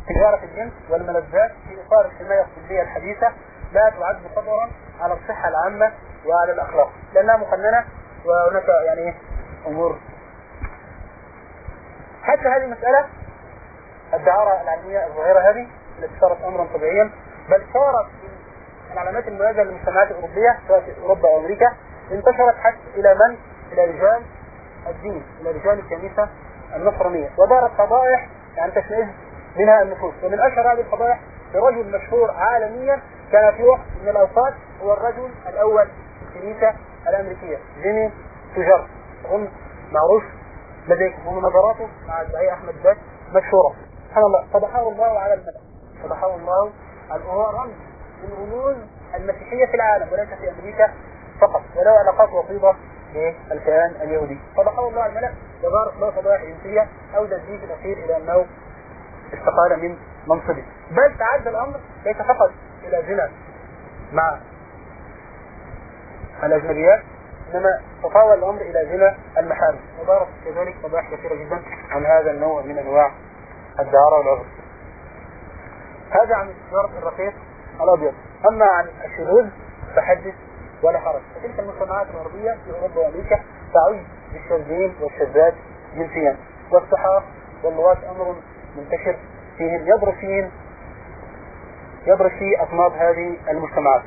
تجارة الجنس والملذات في إطار الحماية الطبية الحديثة لا تعد خطرا على الصحة العامة وعلى الأخلاق لأنها مقننة، وهناك يعني أمور. حتى هذه المسألة الدعارة العلمية الظاهرة هذه التي صارت أمرا طبيعيا، بل صارت من العلامات المميزة للمجتمعات الأوروبية سواء في أوروبا أو أمريكا، انتشرت حتى إلى من؟ إلى رجال الدين، إلى رجال الكنيسة النصرانية، ودارت فضائح يعني تشمئز منها النفوس. ومن أشهر هذه الفضائح برجل مشهور عالميا كان في وقت من الأوقات هو الرجل الأول في الكنيسة الأمريكية، جيمي توجار، أظن معروف لديكم، ومناظراته مع الداعية أحمد بات مشهورة. سبحان الله، فضحه الله على الملأ، فضحه الله. هو رمز من رموز المسيحية في العالم وليس في أمريكا فقط، وله علاقات وطيدة بالكيان اليهودي. فضحه الله على الملأ وظهرت له فضائح جنسية أودت به في الأخير إلى أنه استقال من منصبه. بل تعدى الأمر ليس فقط إلى زنا مع الأجنبيات، إنما تطاول الأمر إلى زنا المحارم، وظهرت كذلك فضائح كثيرة جدا عن هذا النوع من أنواع الدعارة والعبث. هذا عن التجارة الرقيق الأبيض. أما عن الشذوذ فحدث ولا حرج. فتلك المجتمعات الغربية في أوروبا وأمريكا تعز بالشاذين والشاذات جنسيا، والسحاق واللواط أمر منتشر فيهم يضرب في أطناب هذه المجتمعات.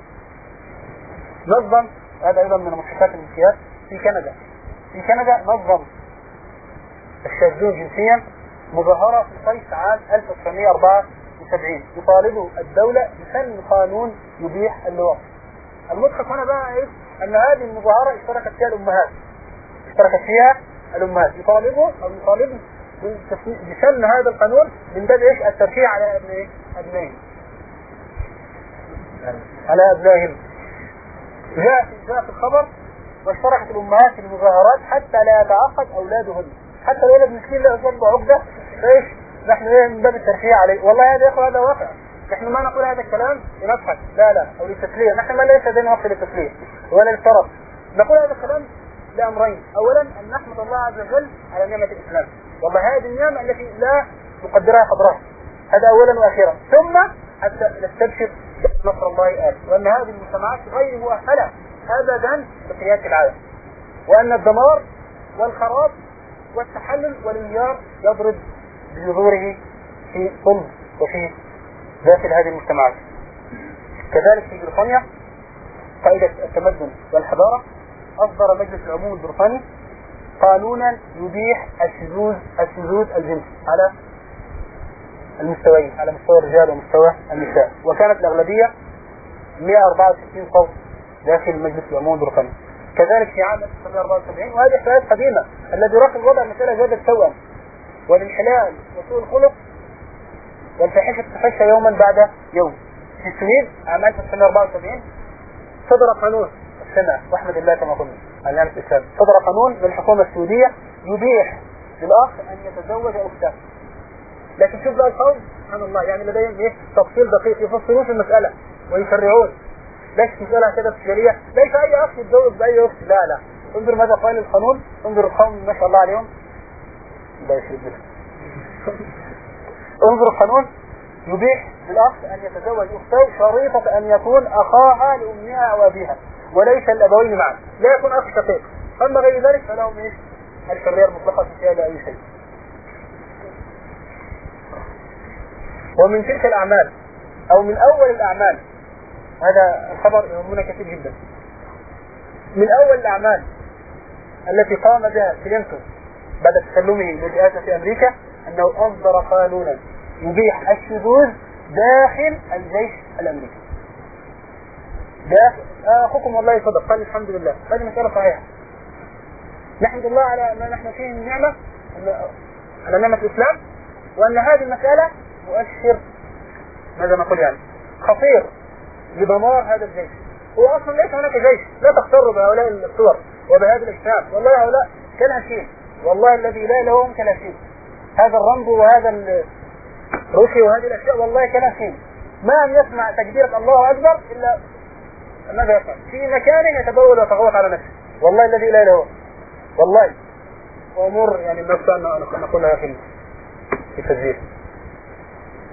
نظم هذا أيضا من مؤسسات الانسياب في كندا نظم الشاذون جنسيا مظاهرة في صيف عام 1974 يطالب الدولة بسن قانون يبيح اللواط. المضحك هنا بقى ايه؟ ان هذه المظاهرة اشتركت فيها الامهات يطالبوا بسن هذا القانون من باب ايش؟ الترفيه على ابنائهم. جاء في الخبر واشتركت الامهات في المظاهرات حتى لا يتعقد اولادهن، حتى الولد مسكين لا يصاب عقدة، ايش؟ نحن من باب الترفيه عليه. والله هذا يا اخوة هذا واقع، نحن ما نقول هذا الكلام لنضحك، لا او للتسلية، نحن ما ليس لدينا وقت للتسلية ولا للطرف. نقول هذا الكلام لأمرين: أولا أن نحمد الله عز وجل على نعمة الإسلام، والله هذه النعمة التي لا نقدرها قدرها، هذا أولا وأخيرا، ثم حتى نستبشر بنصر الله آت، وأن هذه المجتمعات غير مؤهلة أبدا لقيادة العالم، وأن الدمار والخراب والتحلل والانهيار يضرب بجذوره في صلب وفي داخل هذه المجتمعات. كذلك في بريطانيا قائدة التمدن والحضارة أصدر مجلس العموم البريطاني قانونا يبيح الشذوذ الجنسي على المستويين، على مستوى الرجال ومستوى النساء، وكانت الأغلبية 164 صوت داخل مجلس العموم البريطاني. كذلك في عام 1974، وهذه إحصائيات قديمة، الذي راقب وضع المسألة زاد التوأم والانحلال وسوء الخلق والفاحشة تتفشى يوما بعد يوم. في السويد عام 1974 صدر قانون السنة، واحمد الله كما قلنا على نعمة الإسلام، صدر قانون من الحكومة السعودية يبيح للأخ أن يتزوج أخته. لكن شوف بقى القوم سبحان الله، يعني لديهم ايه؟ تفصيل دقيق، يفصلون في المسألة ويشرعون. ليش مسألة كده تشريعية؟ ليس أي أخ يتزوج بأي أخت، لا. انظر ماذا قال القانون، انظر القوم ما شاء الله عليهم، لا يشرب بك. انظر القانون: يبيح للأخ أن يتزوج أخته شريطة أن يكون أخاها لأمها أو أبيها، وليس الأبوين معا، لا يكون أخ شقيق. أما غير ذلك فلهم إيش؟ الحرية المطلقة في فعل أي شيء. ومن تلك الأعمال أو من أول الأعمال، هذا الخبر يهمنا كثير جدا، من أول الأعمال التي قام بها كلينتون بعد تسلمه للرئاسة في أمريكا أنه أصدر قانونا يبيح الشذوذ داخل الجيش الأمريكي. أخوكم والله صدق، قال الحمد لله، هذه مسألة صحيحة. نحمد الله على ما نحن فيه من نعمة، على نعمة الإسلام، وأن هذه المسألة مؤشر ماذا نقول يعني خطير لدمار هذا الجيش. هو أصلا ليس هناك جيش، لا تغتروا بهؤلاء الصور وبهذه الأجسام، والله هؤلاء كالهشيم، والله الذي لا لهم كالهشيم. هذا الرمز وهذا الروحي وهذه الأشياء والله كالهشيم، ما أن يسمع تكبيرة الله أكبر إلا ماذا يفعل؟ في مكان يتبول ويتغوط على نفسه، والله الذي لا له، والله وأمر يعني النفس أن نقولها في التسجيل.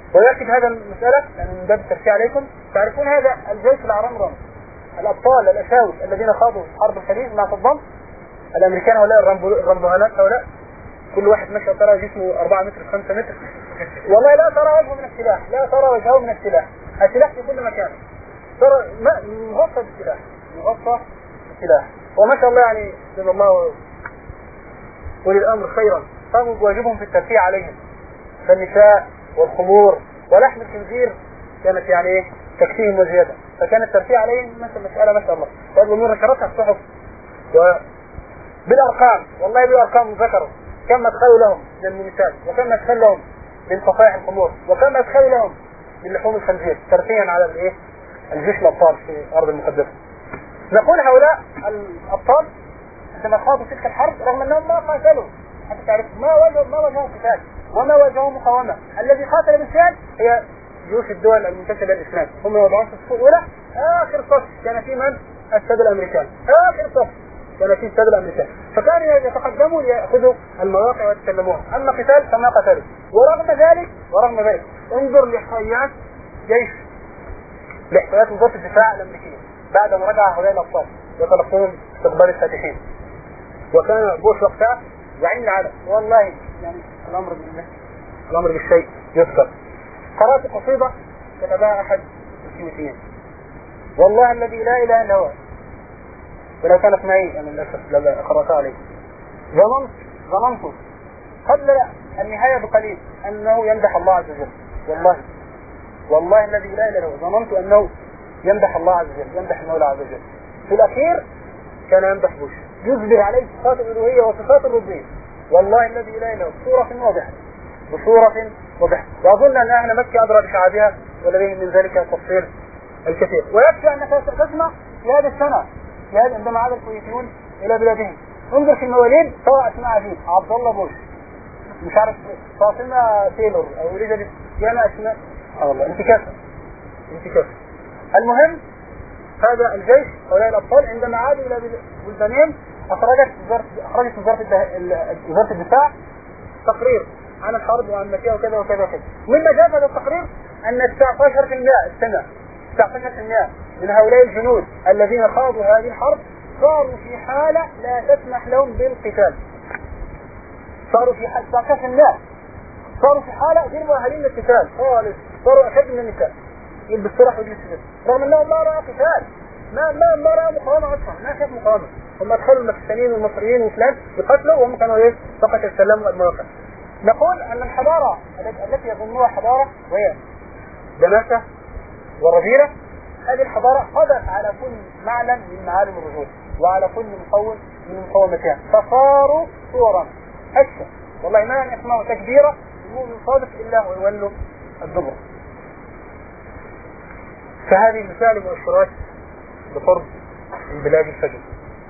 ويأكد هذا المسألة يعني من باب الترفيه عليكم. تعرفون هذا الجيش العرمرم الأبطال الأشاوس الذين خاضوا حرب الخليج مع صدام، الأمريكان هؤلاء الرمبوهانات هؤلاء، كل واحد ماشي ترى جسمه 4 متر 5 متر، والله لا ترى وجهه من السلاح، لا ترى وجهه من السلاح، السلاح في كل مكان، ترى مغطى بالسلاح، مغطى بالسلاح. وما شاء الله يعني جزا الله ولي الأمر خيرا، قاموا بواجبهم في الترفيه عليهم، فالنساء والخمور ولحم الخنزير كانت يعني ايه تكفيهم وزيادة، فكان الترفيه عليهم مسألة ما شاء الله. والأمور نشرتها الصحف بالأرقام، والله بالأرقام ذكروا كم أدخلوا لهم من النساء، وكم أدخل لهم من صفائح الخمور، وكم أدخل لهم من لحوم الخنزير ترفيها على الايه الجيش الأبطال في أرض المقدسة. نقول هؤلاء الأبطال عندما خاضوا تلك الحرب رغم أنهم ما قاتلوا، حتى تعرف ما واجهوا قتال وما واجهوا مقاومة، الذي قاتل بالفعل هي جيوش الدول المنتشرة الإسلام، هم يوضعون في الصفوف الأولى. آخر صف كان في من؟ السادة الأمريكان، آخر صف كان في السادة الأمريكان، فكانوا يتقدموا ليأخذوا المواقع ويتسلموها، أما قتال فما قتلوا. ورغم ذلك انظر لإحصائيات وزارة الدفاع الأمريكية بعد ما رجع هؤلاء الأبطال يتلقون استقبال الفاتحين، وكان بوش وقتها زعيم العالم. والله يعني الأمر بالشيء يذكر. قرأت قصيدة كتبها أحد السيوطيين، والله الذي لا إله إلا هو، ولو كانت معي أنا للأسف لما قرأتها عليه، ظننت قبل النهاية بقليل أنه يمدح الله عز وجل، والله الذي لا إله إلا هو، ظننت أنه يمدح الله عز وجل، يمدح المولى عز وجل. في الأخير كان يمدح بوش، يجبر عليه صفات الألوهية وصفات الربوبية، والله الذي لا إله إلا هو، بصورة واضحة. وأظن أن أهل مكة أدرى بشعابها ولديهم من ذلك التفصيل الكثير. ويكفي أنك تسمع في هذه السنة عندما عاد الكويتيون إلى بلادهم، انظر في المواليد سواء اسماء عجيب، عبد الله بوش، مش عارف فاطمة تايلور أو رجل ياما أسماء، والله انتكاسة. المهم هذا الجيش هؤلاء الأبطال عندما عادوا إلى بلدانهم أخرجت وزارة الدفاع تقرير عن الحرب وعن مكة وكذا وكذا وكذا. مما جاء هذا التقرير أن 19% من هؤلاء الجنود الذين خاضوا هذه الحرب صاروا في حالة لا تسمح لهم بالقتال، صاروا في حالة غير مؤهلين للقتال خالص، صاروا أشد من النساء، يلبس سلاح ويجلس سلاح، رغم أنهم ما رأى قتال، ما رأى مقاومة أصلا، ما شاف مقاومة. هم أدخلوا الباكستانيين والمصريين وفلان يقتلوا، وهم كانوا فقط يتسلموا المواقع. نقول أن الحضارة التي يظنوها حضارة وهي دمشق وربيرة، هذه الحضارة قضت على كل معلم من معالم الرجول وعلى كل مقوم من مقومتها، فصاروا صورا هشة. والله ما يسمعوا تكبيرة يقول صادق إلا ويولوا الدبر. فهذه مثال مؤشرات بقرب من بلاد الفجر.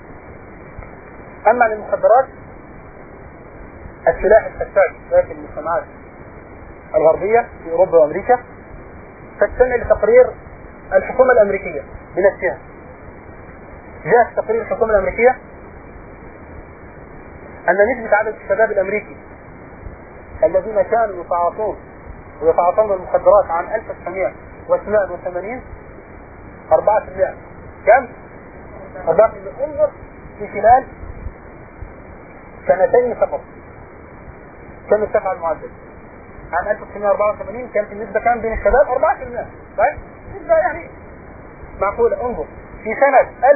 أما للمخدرات السلاح الفتاك داخل المجتمعات الغربية في أوروبا وأمريكا، فاستمع لتقرير الحكومة الأمريكية بنفسها. جاء في تقرير الحكومة الأمريكية أن نسبة عدد الشباب الأمريكي الذين كانوا يتعاطون المخدرات عام 1982 4%. كم؟ 4%. انظر في خلال سنتين فقط كم ارتفع المعدل. عام 1984 كانت النسبة كان بين الشباب 4%، طيب نسبة يعني معقولة. انظر في سنة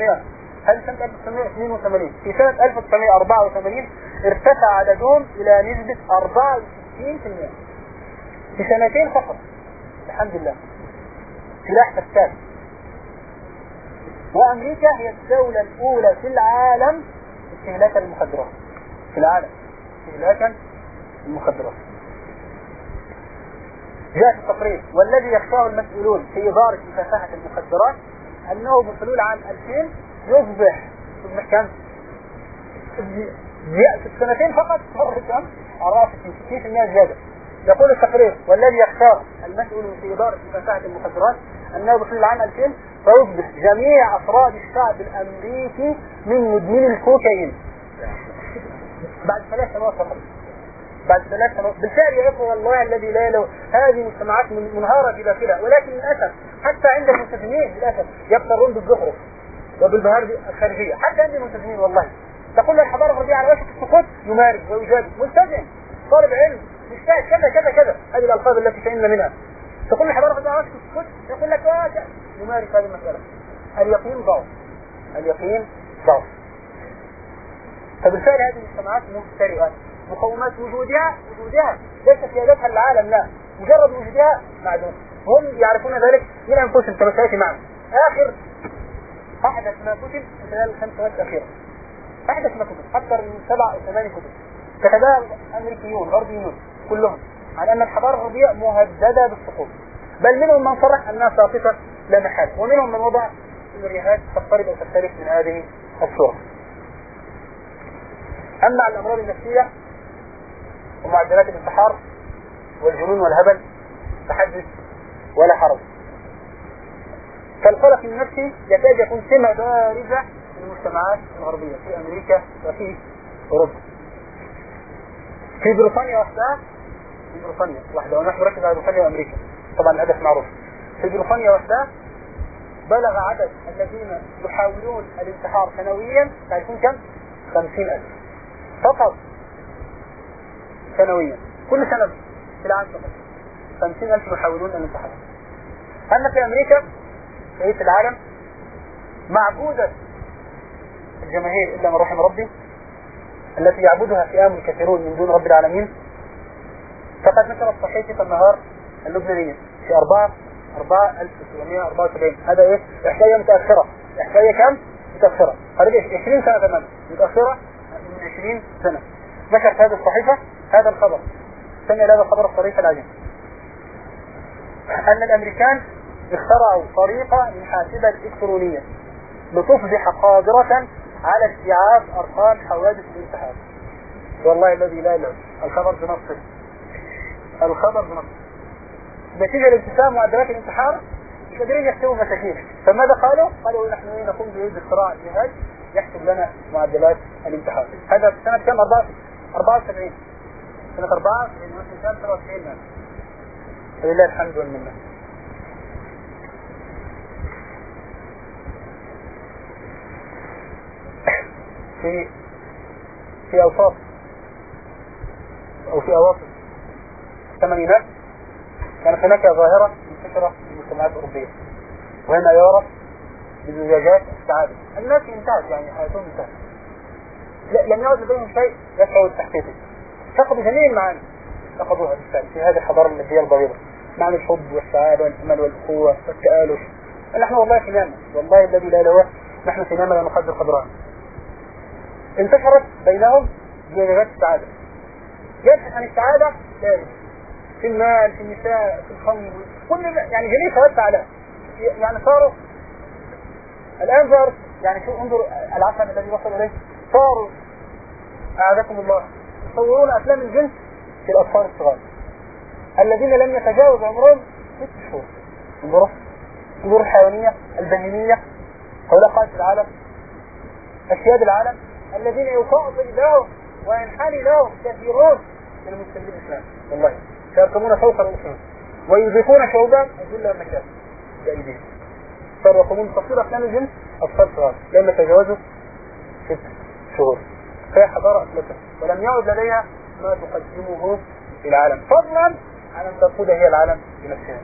1982 في سنة 1984 ارتفع عددهم إلى نسبة 64% في سنتين فقط. الحمد لله. سلاح فتاك. وأمريكا هي الدولة الأولى في العالم استهلاكا للمخدرات، في العالم استهلاكا للمخدرات. جاء في التقرير والذي يخشاه المسؤولون في إدارة مكافحة المخدرات أنه بحلول عام 2000 يصبح كم؟ في السنتين فقط صار كم؟ 60% زيادة. يقول التقرير والذي يختار المسؤول في إدارة مكافحة المخدرات أنه بحلول عام 2000 فيصبح جميع أفراد الشعب الأمريكي من مدمني الكوكايين بعد 3 سنوات فقط. بعد 3 سنوات. بالفعل يا اخوه والله الذي لا له هذه مجتمعات منهاره في داخلها، ولكن للاسف حتى عند الملتزمين للاسف يقترون بالزخرف وبالبهار الخارجيه، حتى عند الملتزمين والله. تقول الحضاره الغربيه على وشك السقوط يمارس ويجادل، ملتزم طالب علم مجتهد كذا كذا كذا، هذه الالفاظ التي فهمنا منها. تقول الحضاره الغربيه على وشك السقوط يقول لك يمارس هذه المساله. اليقين ضعف، اليقين ضعف. فبالفعل هذه المجتمعات مفترئه، مقومات وجودها ليس سيادتها العالم، لا، مجرد وجودها معدوم. هم يعرفون ذلك من انفسهم كما سياتي معنا. اخر احدث ما كتب خلال ال5 سنوات الاخيره، احدث ما كتب اكثر من 7 أو 8 كتب كتبها امريكيون غربيون كلهم عن ان الحضاره الغربيه مهدده بالسقوط، بل منهم من صرح انها ساقطه لا محاله، ومنهم من وضع سيناريوهات تقترب او تختلف من هذه الصوره. اما عن الامراض النفسيه ومعدلات الانتحار والجنون والهبل فحدث ولا حرج. فالقلق النفسي يكاد يكون سمة بارزة في المجتمعات الغربية في أمريكا وفي أوروبا. في بريطانيا وحدها، ونحن نركز على بريطانيا وأمريكا طبعا الهدف معروف. في بريطانيا وحدها بلغ عدد الذين يحاولون الانتحار سنويا، تعرفون كم؟ 50,000 فقط سنويا، كل سنة في العام فقط 50,000 يحاولون الانتحار. أما في أمريكا في العالم معبودة الجماهير إلا من رحم ربي، التي يعبدها فئام كثيرون من دون رب العالمين، فقد نشرت صحيفة النهار اللبنانية في 4/1974. هذا ايه؟ إحصائية متأخرة. إحصائية كم؟ متأخرة. هذه 20 سنة تماما، متأخرة من 20 سنة. نشرت هذه الصحيفة هذا الخبر، سمي هذا الخبر الصريح العجيب، أن الأمريكان اخترعوا طريقة للحاسبة الإلكترونية لتصبح قادرة على استيعاب أرقام حوادث الانتحار. والله الذي لا إله، الخبر بنصه، نتيجة لارتفاع معدلات الانتحار مش قادرين يحسبوا مساكين. فماذا قالوا؟ قالوا نحن نقوم باختراع جهاز يحسب لنا معدلات الانتحار. هذا في سنة كم؟ 74. سنة 74 مثل سنة 93. ولله الحمد والمنة. في أوساط أو في أواخر الثمانينات كانت هناك ظاهرة منتشرة في المجتمعات الأوروبية، وهي ما يعرف بزجاجات السعادة. الناس انتهت، يعني حياتهم انتهت، لم يعد لديهم شيء يدفعوا لتحقيقه. فقدوا جميع المعاني، فقدوها بالفعل في هذه الحضارة المادية البغيضة، معنى الحب والسعادة والأمل والأخوة والتآلف. نحن والله في نعمة، والله الذي لا إله، نحن في نعمة لا نقدر قدرها. انتشرت بينهم زجاجات السعادة، يبحث عن السعادة في المال، في النساء، في الخمر، كل يعني جميع فوائد السعادة. يعني صاروا الآن يعني شو، انظر العفن الذي وصل إليه. صاروا أعاذكم الله يصورون أفلام الجنس في الأطفال الصغار الذين لم يتجاوز عمرهم 6 شهور. انظروا الحيوانية البهيمية، هؤلاء قادة العالم، أسياد العالم الذين يفاضل لهم وينحني لهم كثيرون من المسلمين الإسلام، والله سيركبون فوق رؤوسهم ويضيفون شعوبا الذل والمكان بأيديهم. صاروا يقومون بتصوير أفلام الجنس أطفال صغار لم يتجاوزوا 6 شهور. فهي حضارة أفلتها ولم يعد لديها ما تقدمه في العالم، فضلا عن أن تقود هي العالم بنفسها.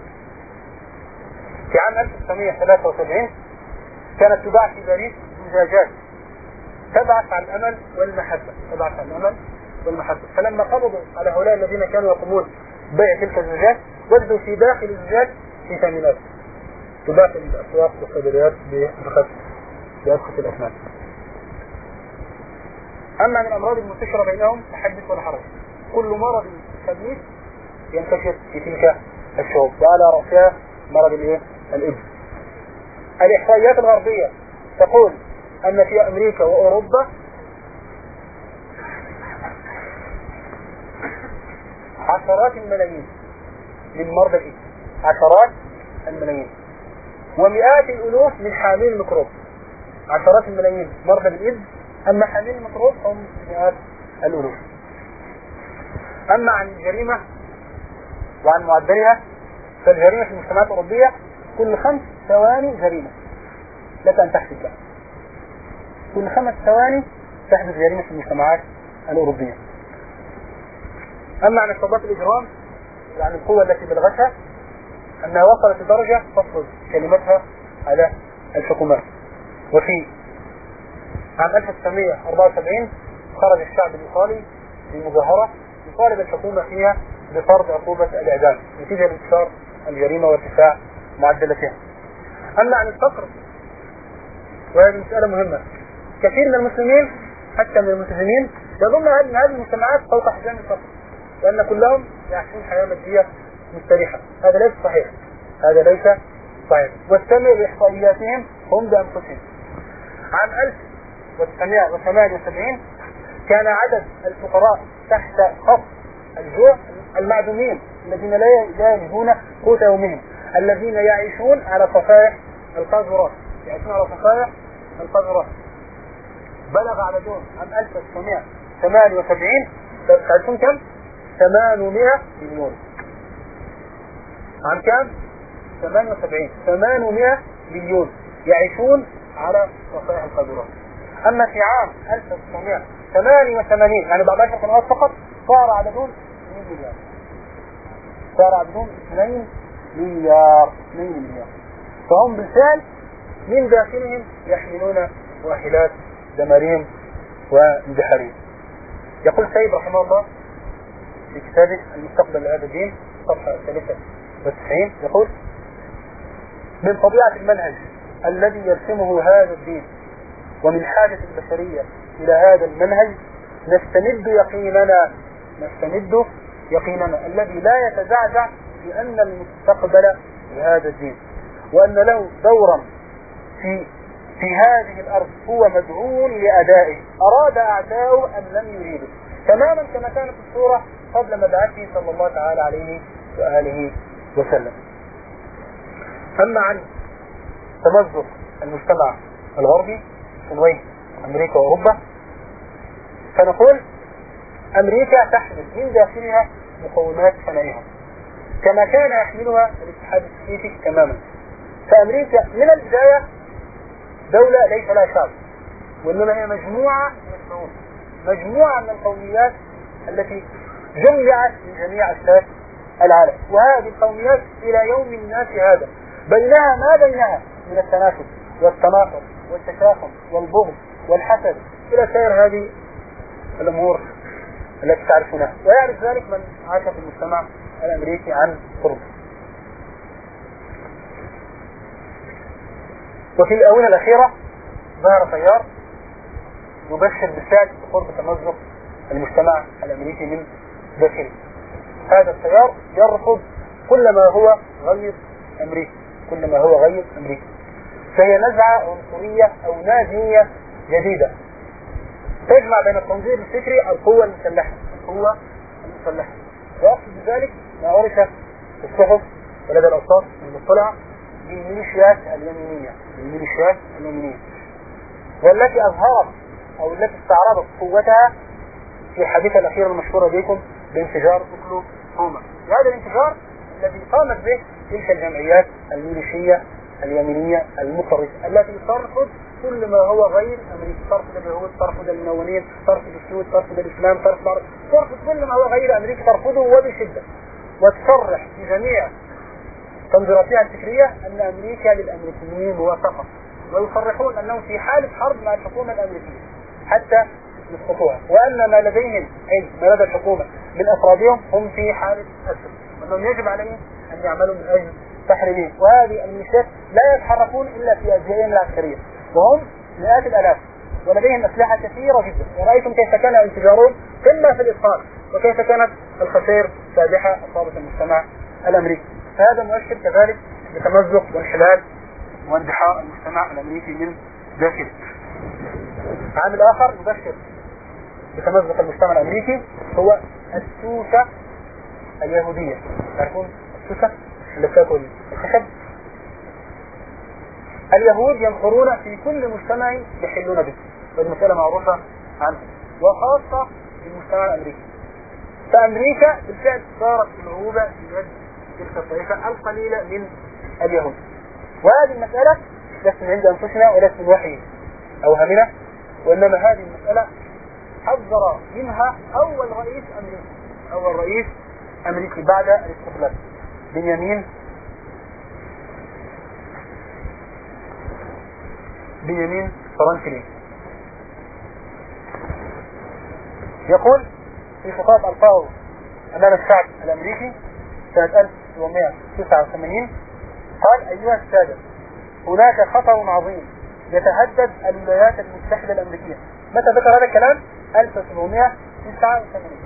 في عام 1973 كانت تباع في باريس زجاجات تبعث عن الأمل والمحبة، فلما قبضوا على هؤلاء الذين كانوا يقومون بيع تلك الزجاجات وجدوا في داخل الزجاج فيتامينات تباع في الأسواق والصيدليات بأرخص الأثمان. أما عن الأمراض المنتشرة بينهم فحدث ولا حرج. كل مرض خبيث ينتشر في تلك الشعوب، وعلى رأسها مرض الإيدز. الإحصائيات الغربية تقول أن في أمريكا وأوروبا عشرات الملايين من مرضى الإيدز، عشرات الملايين، ومئات الألوف من حامل الميكروب. عشرات الملايين مرضى الإيدز، أما حامل الميكروب هم مئات الألوف. أما عن الجريمة وعن معدلها، فالجريمة في المجتمعات الأوروبية كل 5 ثواني جريمة، لك أن تحسب لها. كل 5 ثواني تحدث جريمة في المجتمعات الأوروبية. أما عن اقتضاء الإجرام، يعني القوة التي بلغتها أنها وصلت لدرجة تفرض كلمتها على الحكومات. وفي عام 1974 خرج الشعب الإيطالي بمظاهرة يطالب الحكومة فيها بفرض عقوبة الإعدام نتيجة لانتشار الجريمة وارتفاع معدلاتها. أما عن الفقر، وهذه مسألة مهمة، كثير من المسلمين حتى من الملتزمين يظن أن هذه المجتمعات فوق حزام الفقر، وأن كلهم يعيشون حياة مادية مستريحة. هذا ليس صحيح، هذا ليس صحيح. واستمع لإحصائياتهم هم بأنفسهم. عام 1978 كان عدد الفقراء تحت خط الجوع المعدومين الذين لا يجدون قوت يومهم، الذين يعيشون على صفائح القاذورات، بلغ عددهم عام 1978 تعرفون كم؟ 800 مليون. عام كم؟ 78 800 مليون يعيشون على صفائح القاذورات. أما في عام 1988 يعني بعد 10 سنوات فقط صار عددهم 2 مليار، صار عددهم 2 مليار. فهم بالفعل من داخلهم يحملون واحلات دمارهم واندحارهم. يقول سيد رحمه الله في كتابه المستقبل لهذا الدين صفحة 93 يقول: من طبيعة المنهج الذي يرسمه هذا الدين ومن حاجة البشرية إلى هذا المنهج نستمد يقيننا الذي لا يتزعزع بأن المستقبل لهذا الدين، وأن له دورا في هذه الأرض هو مدعو لأدائه، أراد أعداؤه أم لم يريده، تماما كما كانت الصورة قبل مبعثه صلى الله تعالى عليه وآله وسلم. أما عن تمزق المجتمع الغربي صنوي أمريكا وأوروبا، فنقول أمريكا تحمل من داخلها مقومات فنائها كما كان يحملها الاتحاد السوفيتي تماما. فأمريكا من البداية دولة ليس لها شعب، وإنما هي مجموعة من الشعوب، مجموعة من القوميات التي جمعت من جميع أشتات العالم. وهذه القوميات إلى يوم الناس هذا بينها ما بينها من التنافس والتناقض والتشاحن والبغض والحسد إلى سائر هذه الأمور التي تعرفونها، ويعرف ذلك من عاش في المجتمع الأمريكي عن قرب. وفي الآونة الأخيرة ظهر تيار يبشر بالسعي بقرب تمزق المجتمع الأمريكي من داخله. هذا التيار يرفض كل ما هو غير أمريكي، فهي نزعة عنصرية أو نازية جديدة تجمع بين التنظير الفكري القوة المسلحة. وأقصد بذلك ما عرف في الصحف ولدى الأوساط المطلعة بالميليشيات اليمينية، والتي أظهرت أو التي استعرضت قوتها في الحادثة الأخيرة المشهورة بكم بانفجار اوكلاهوما. هذا الانفجار الذي قامت به تلك الجمعيات الميليشية اليمينية المطرفة التي ترفض كل ما هو غير أمريكي، ترفض اليهود، ترفض المنونين، ترفض السود، ترفض الإسلام، ترفض كل ما هو غير أمريكي، ترفضه وبشدة، وتصرح في جميع تنظيراتها الفكرية أن أمريكا للأمريكيين موافقة، ويصرحون أنهم في حالة حرب مع الحكومة الأمريكية حتى يسقطوها، وأن ما لديهم أي ما لدى الحكومة من أفرادهم هم في حالة أسر، وأنهم يجب عليهم أن يعملوا من أجل تحريرهم. وهذه الميليشيات لا يتحركون إلا في أجزائهم العسكرية، وهم مئات الآلاف ولديهم أسلحة كثيرة جدا، ورأيتم كيف كان انفجارهم قمة في الإتقان، وكيف كانت الخسائر فادحة أصابت المجتمع الأمريكي. فهذا مؤشر كذلك بتمزق وانحلال واندحار المجتمع الأمريكي من داخله. عامل آخر يبشر بتمزق المجتمع الأمريكي هو السوسة اليهودية. تعرفون السوسة اللي بتاكل الخشب؟ اليهود ينخرون في كل مجتمع يحلون به، هذه مسألة معروفة عنه، وخاصة في المجتمع الأمريكي. فأمريكا بالفعل صارت العروبة في يد تلك الطائفة القليلة من اليهود. وهذه المسألة ليست من عند أنفسنا وليست من وحي أوهمنا، وإنما هذه المسألة حذر منها أول رئيس أمريكي بعد الاستقلال، بنيامين فرانكلين. يقول في خطاب ألقاه أمام الشعب الأمريكي سنة 1789 قال: أيها السادة، هناك خطر عظيم يتهدد الولايات المتحدة الأمريكية. متى ذكر هذا الكلام؟ 1789.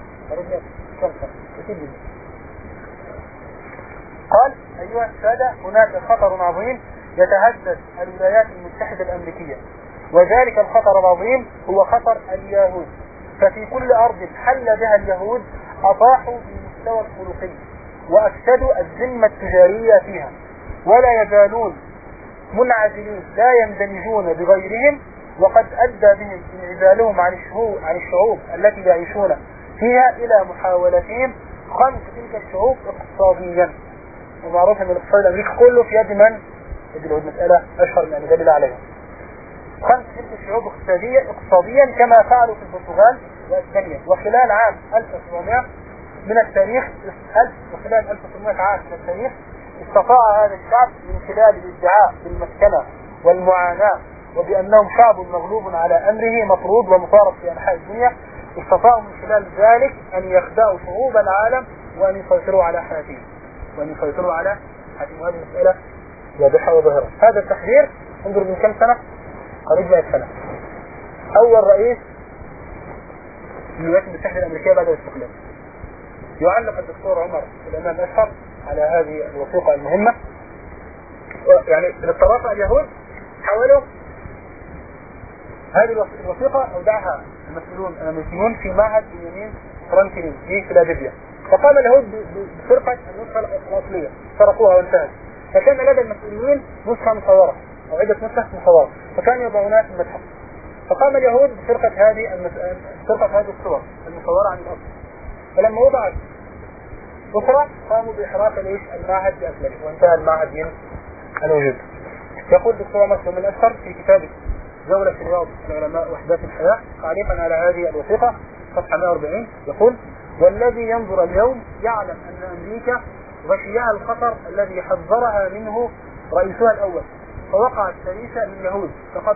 قال: أيها السادة، هناك خطر عظيم يتهدد الولايات المتحدة الأمريكية، وذلك الخطر العظيم هو خطر اليهود. ففي كل أرض حل بها اليهود أطاحوا بالمستوى الخلقي وأفسدوا الذمة التجارية فيها، ولا يزالون منعزلين لا يندمجون بغيرهم، وقد أدى بهم انعزالهم عن الشعوب التي يعيشون فيها إلى محاولتهم خنق تلك الشعوب اقتصاديا. ومعروف أن الاقتصاد الأمريكي كله في يد من؟ يد اليهود. مسألة أشهر من أمثلة عليها. خنق تلك الشعوب اقتصاديا كما فعلوا في البرتغال واسبانيا. وخلال عام 1700 من التاريخ، وخلال 1800 عام من التاريخ، استطاع هذا الشعب من خلال الادعاء بالمسكنة والمعاناة وبأنهم شعب مغلوب على أمره مطرود ومطارد في أنحاء الدنيا، استطاعوا من خلال ذلك أن يخدعوا شعوب العالم وأن يسيطروا على حياتهم هذه المسألة واضحة وظاهرة. هذا التحذير انظر من كم سنة؟ قريب 100 سنة. أول رئيس للولايات المتحدة الأمريكية بعد الاستقلال. يعلق الدكتور عمر الإمام الأشهر على هذه الوثيقة المهمة. يعني للطرافة اليهود حاولوا هذه الوثيقة أودعها المسؤولون في معهد بنيامين فرانكلين في فيلادلفيا. فقام اليهود بسرقة النسخة الأصلية، سرقوها وانتهت. فكان لدى المسؤولين نسخة مصورة أو عدة نسخ مصورة، فكانوا يضعونها في المتحف. فقام اليهود بسرقة هذه الصور المصورة عن الأصل. فلما وضعت أخرى قاموا بإحراق المعهد بأكمله، وانتهى المعهد من الوجود. يقول الدكتور مسلم الأشهر في كتابه جولة في رياض العلماء وحدات الحياة تعليقا على هذه الوثيقة صفحة 140 يقول: والذي ينظر اليوم يعلم أن أمريكا غشيها الخطر الذي حذرها منه رئيسها الأول، فوقعت فريسة لليهود، فقد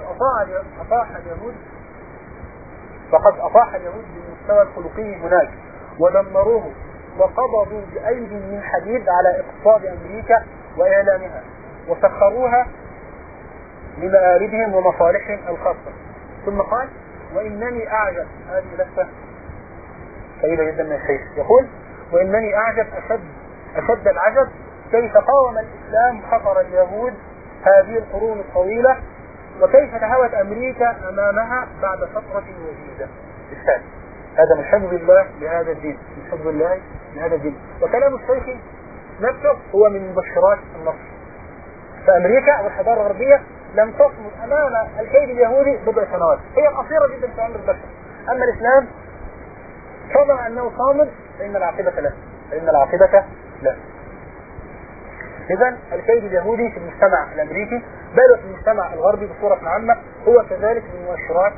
أطاح اليهود بالمستوى الخلقي هناك ودمروه، وقبضوا بأيدي من حديد على اقتصاد أمريكا وإعلامها، وسخروها لمآربهم ومصالحهم الخاصة. ثم قال: وإنني أعجب، هذه لفة طيبة جدا من الشيخ، يقول: وإنني أعجب أشد العجب كيف قاوم الإسلام خطر اليهود هذه القرون الطويلة، وكيف تهاوت أمريكا أمامها بعد فترة وجيزة. بالتالي هذا من حفظ الله لهذا الدين، وكلام الشيخ نفسه هو من مبشرات النصر. فأمريكا والحضارة الغربية لم تصمد أمام الكيد اليهودي بضع سنوات، هي قصيرة جدا في عمر البشر. أما الإسلام صدم أنه صامد فإن العاقبة لا. إذن الكيد اليهودي في المجتمع الأمريكي بل في المجتمع الغربي بصورة عامة هو كذلك من مؤشرات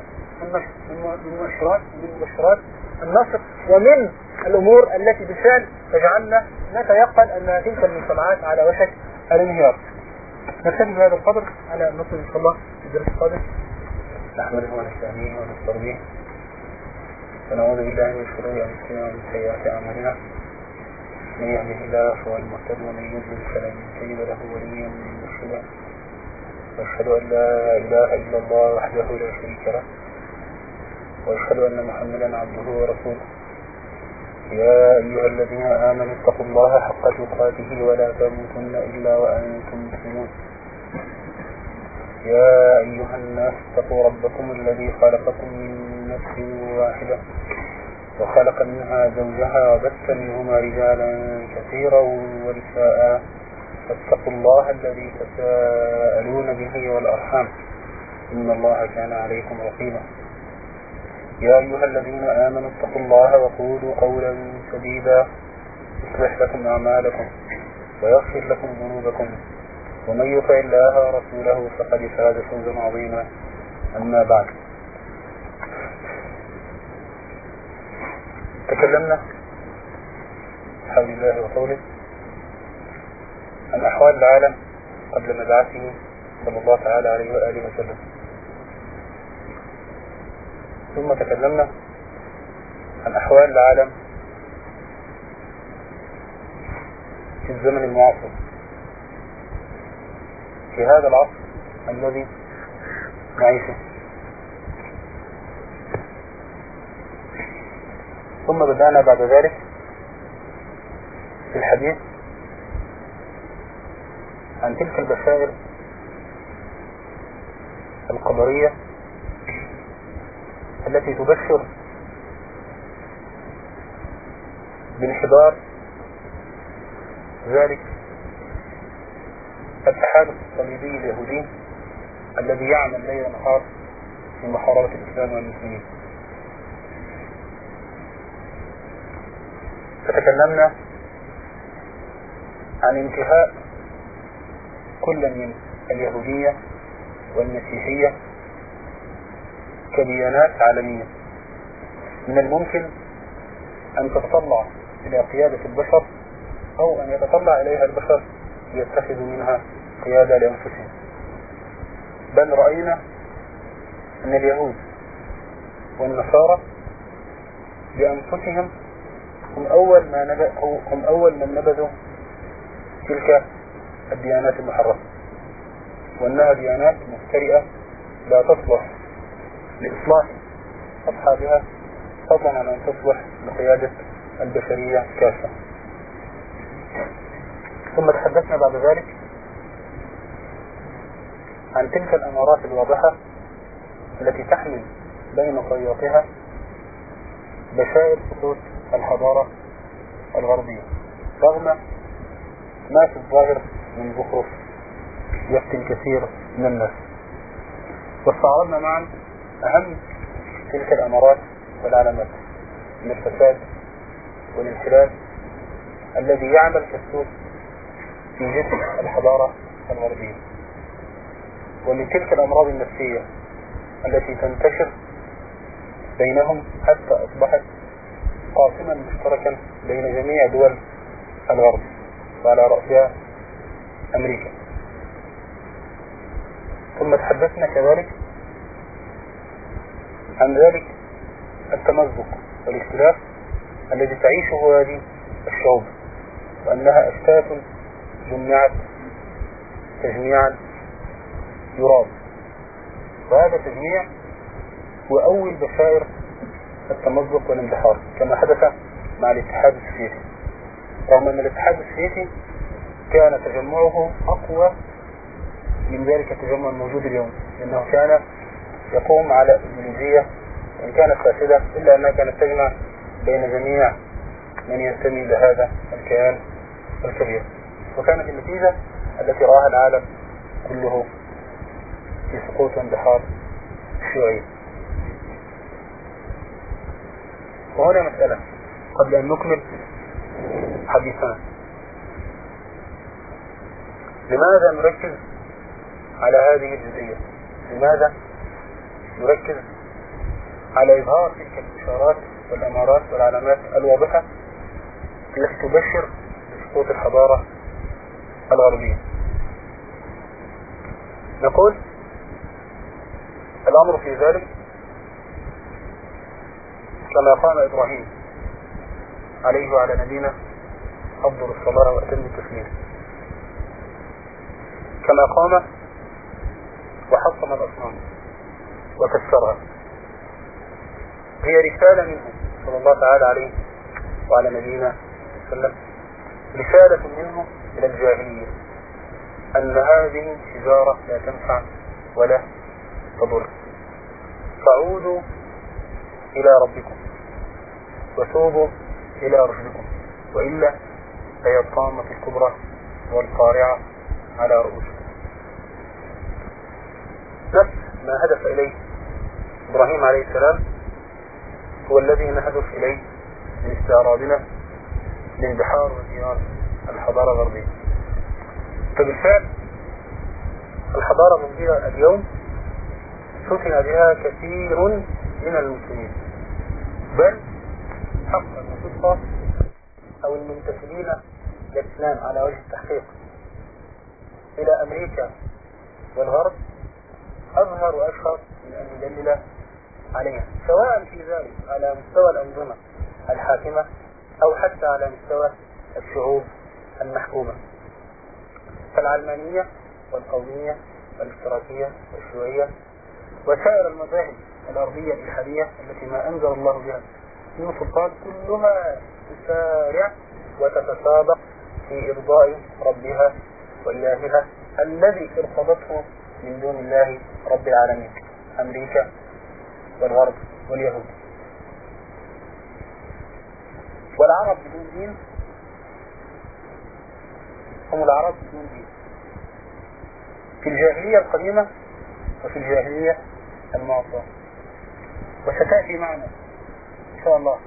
النصر، ومن الأمور التي بالفعل تجعلنا نتيقن أن تلك المجتمعات على وشك الانهيار. نكتفي بهذا القدر على النصر إن شاء الله في الدرس القادم. نحمده ونستعينه ونسترضيه ونعوذ بالله من شرور أنفسنا ومن سيئات أعمالنا. من يهده الله فهو المهتد ومن يضلل فلن تجد له وليا مرشدا. واشهد ان لا اله الا الله وحده لا شريك له، واشهد ان محمدا عبده ورسوله. يا ايها الذين امنوا اتقوا الله حق تقاته ولا تموتن الا وانتم مسلمون. يا ايها الناس اتقوا ربكم الذي خلقكم من نفس واحده وخلق منها زوجها وبث منهما رجالا كثيرا ونساء، فاتقوا الله الذي تساءلون به والأرحام إن الله كان عليكم رقيبا. يا أيها الذين آمنوا اتقوا الله وقولوا قولا سديدا يصلح لكم أعمالكم ويغفر لكم ذنوبكم ومن يطع الله ورسوله فقد فاز فوزا عظيما. أما بعد، تكلمنا بحول الله وقوله عن أحوال العالم قبل مبعثه صلى الله تعالى عليه وآله وسلم، ثم تكلمنا عن أحوال العالم في الزمن المعاصر، في هذا العصر الذي نعيشه. ثم بدأنا بعد ذلك في الحديث عن تلك البشائر القدرية التي تبشر بانحدار ذلك التحالف الصليبي اليهودي الذي يعمل ليل نهار في محاربة الإسلام والمسلمين. فتكلمنا عن انتهاء كل من اليهودية والمسيحية كديانات عالمية من الممكن أن تتطلع إلى قيادة البشر، أو أن يتطلع إليها البشر ليتخذوا منها قيادة لأنفسهم. بل رأينا أن اليهود والنصارى بأنفسهم هم أول من نبذوا تلك الديانات المحرفة، وأنها ديانات مفترئة لا تصلح لإصلاح أصحابها، فضلا عن أن تصلح لقيادة البشرية كافة. ثم تحدثنا بعد ذلك عن تلك الأمارات الواضحة التي تحمل بين طياتها بشائر سقوط الحضارة الغربية، رغم ما في الظاهر من زخرف يفتي الكثير من الناس. واستعرضنا معا أهم تلك الأمارات والعلامات من الفساد والانحلال الذي يعمل كالسوس في جسم الحضارة الغربية، ومن تلك الأمراض النفسية التي تنتشر بينهم حتى أصبحت قاسما مشتركا بين جميع دول الغرب وعلى رأسها أمريكا. ثم تحدثنا كذلك عن ذلك التمزق والاختلاف الذي تعيشه هذه الشعوب، وأنها أشتات جمعت تجميعا يراد، وهذا التجميع هو أول بشائر التمزق والاندحار، كما حدث مع الاتحاد السوفيتي، رغم أن الاتحاد السوفيتي كان تجمعه أقوى من ذلك التجمع الموجود اليوم، لأنه كان يقوم على إيديولوجية وإن كانت فاسدة إلا أنها كانت تجمع بين جميع من ينتمي لهذا الكيان الكبير، وكانت النتيجة التي رآها العالم كله في سقوط واندحار الشيوعية. وهنا مسألة قبل أن نكمل حديثنا، لماذا نركز على هذه الجزئية؟ لماذا نركز على إظهار تلك الإشارات والأمارات والعلامات الواضحة التي تبشر بسقوط الحضارة الغربية؟ نقول الأمر في ذلك كما قام إبراهيم عليه وعلى نبينا أفضل الصلاة وأتم التسليم، كما قام وحطم الأصنام وكسرها، هي رسالة منه صلى الله تعالى عليه وعلى نبينا وسلم، رسالة منه إلى الجاهلية أن هذه شجارة لا تنفع ولا تضر، فعودوا إلى ربكم وتوبوا إلى رشدكم، وإلا فهي الطامة الكبرى والقارعة على رؤوسكم. نفس ما هدف إليه إبراهيم عليه السلام هو الذي نهدف إليه من استعراضنا للبحار وديار الحضارة الغربية. فبالفعل الحضارة الغربية اليوم فتن بها كثير من المسلمين، بل حقا وصدقا أو المنتسبين للإسلام على وجه التحقيق إلى أمريكا والغرب أظهر وأشهر من أن يدلل عليها، سواء في ذلك على مستوى الأنظمة الحاكمة أو حتى على مستوى الشعوب المحكومة. فالعلمانية والقومية والاشتراكية والشيوعية وسائر المذاهب الأرضية الإلحادية التي ما أنزل الله بها من سلطان كلها تسارع وتتسابق في إرضاء ربها وإلهها الذي ارتضته من دون الله رب العالمين، أمريكا والغرب واليهود. والعرب بدون دين هم العرب بدون دين في الجاهلية القديمة وفي الجاهلية المعاصرة. وستأتي معنا إن شاء الله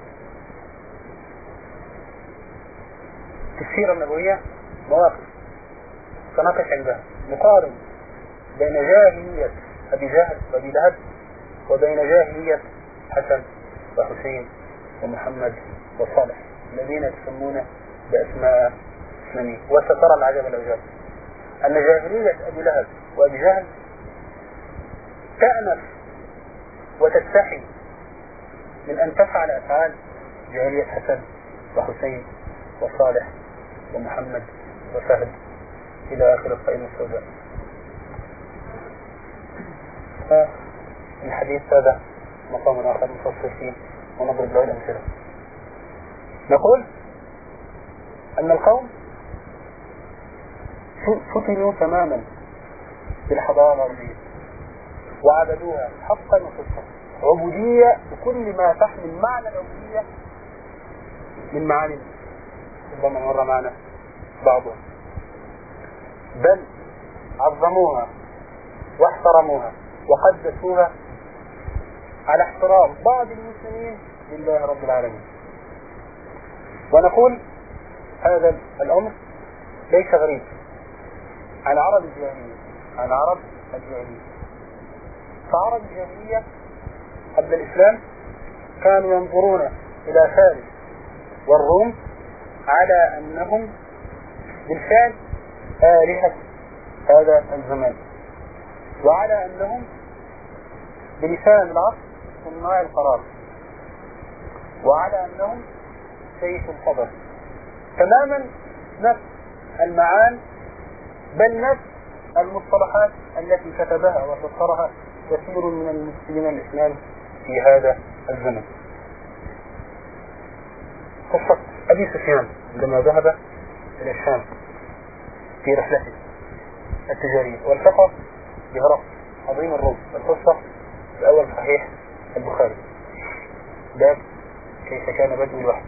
في السيرة النبوية مواقف سنقف عندها نقارن بين جاهلية أبي جهل وأبي لهب وبين جاهلية حسن وحسين ومحمد وصالح الذين يسمون بأسماء إسلامية. وسترى العجب العجاب أن جاهلية أبي لهب وأبي جهل تأنف وتستحي من أن تفعل أفعال جاهلية حسن وحسين وصالح ومحمد وفهد إلى آخر القائمة السوداء. الحديث هذا مقام آخر نفصل فيه ونضرب له الأمثلة. نقول أن القوم فتنوا تماما بالحضارة الغربية وعبدوها حقا وصدقا، عبودية بكل ما تحمل معنى العبودية من معاني ربما مر معنا بعضهم، بل عظموها واحترموها وقدسوها على احترام بعض المسلمين لله رب العالمين. ونقول هذا الأمر ليس غريب عن عرب الجاهلية، عن عرب الجاهلية. فعرب الجاهلية قبل الإسلام كانوا ينظرون إلى فارس والروم على أنهم بالفعل آلهة هذا الزمان، وعلى أنهم بلسان العصر صناع القرار، وعلى أنهم سيف القدر، تماما نفس المعاني بل نفس المصطلحات التي كتبها وفسرها كثير من المسلمين الإسلام في هذا الزمن. قصة أبي سفيان عندما ذهب إلى الشام في رحلته التجارية والتقى بهرقل عظيم الروم، القصة الأول صحيح البخاري باب كيف كان بدء الوحي.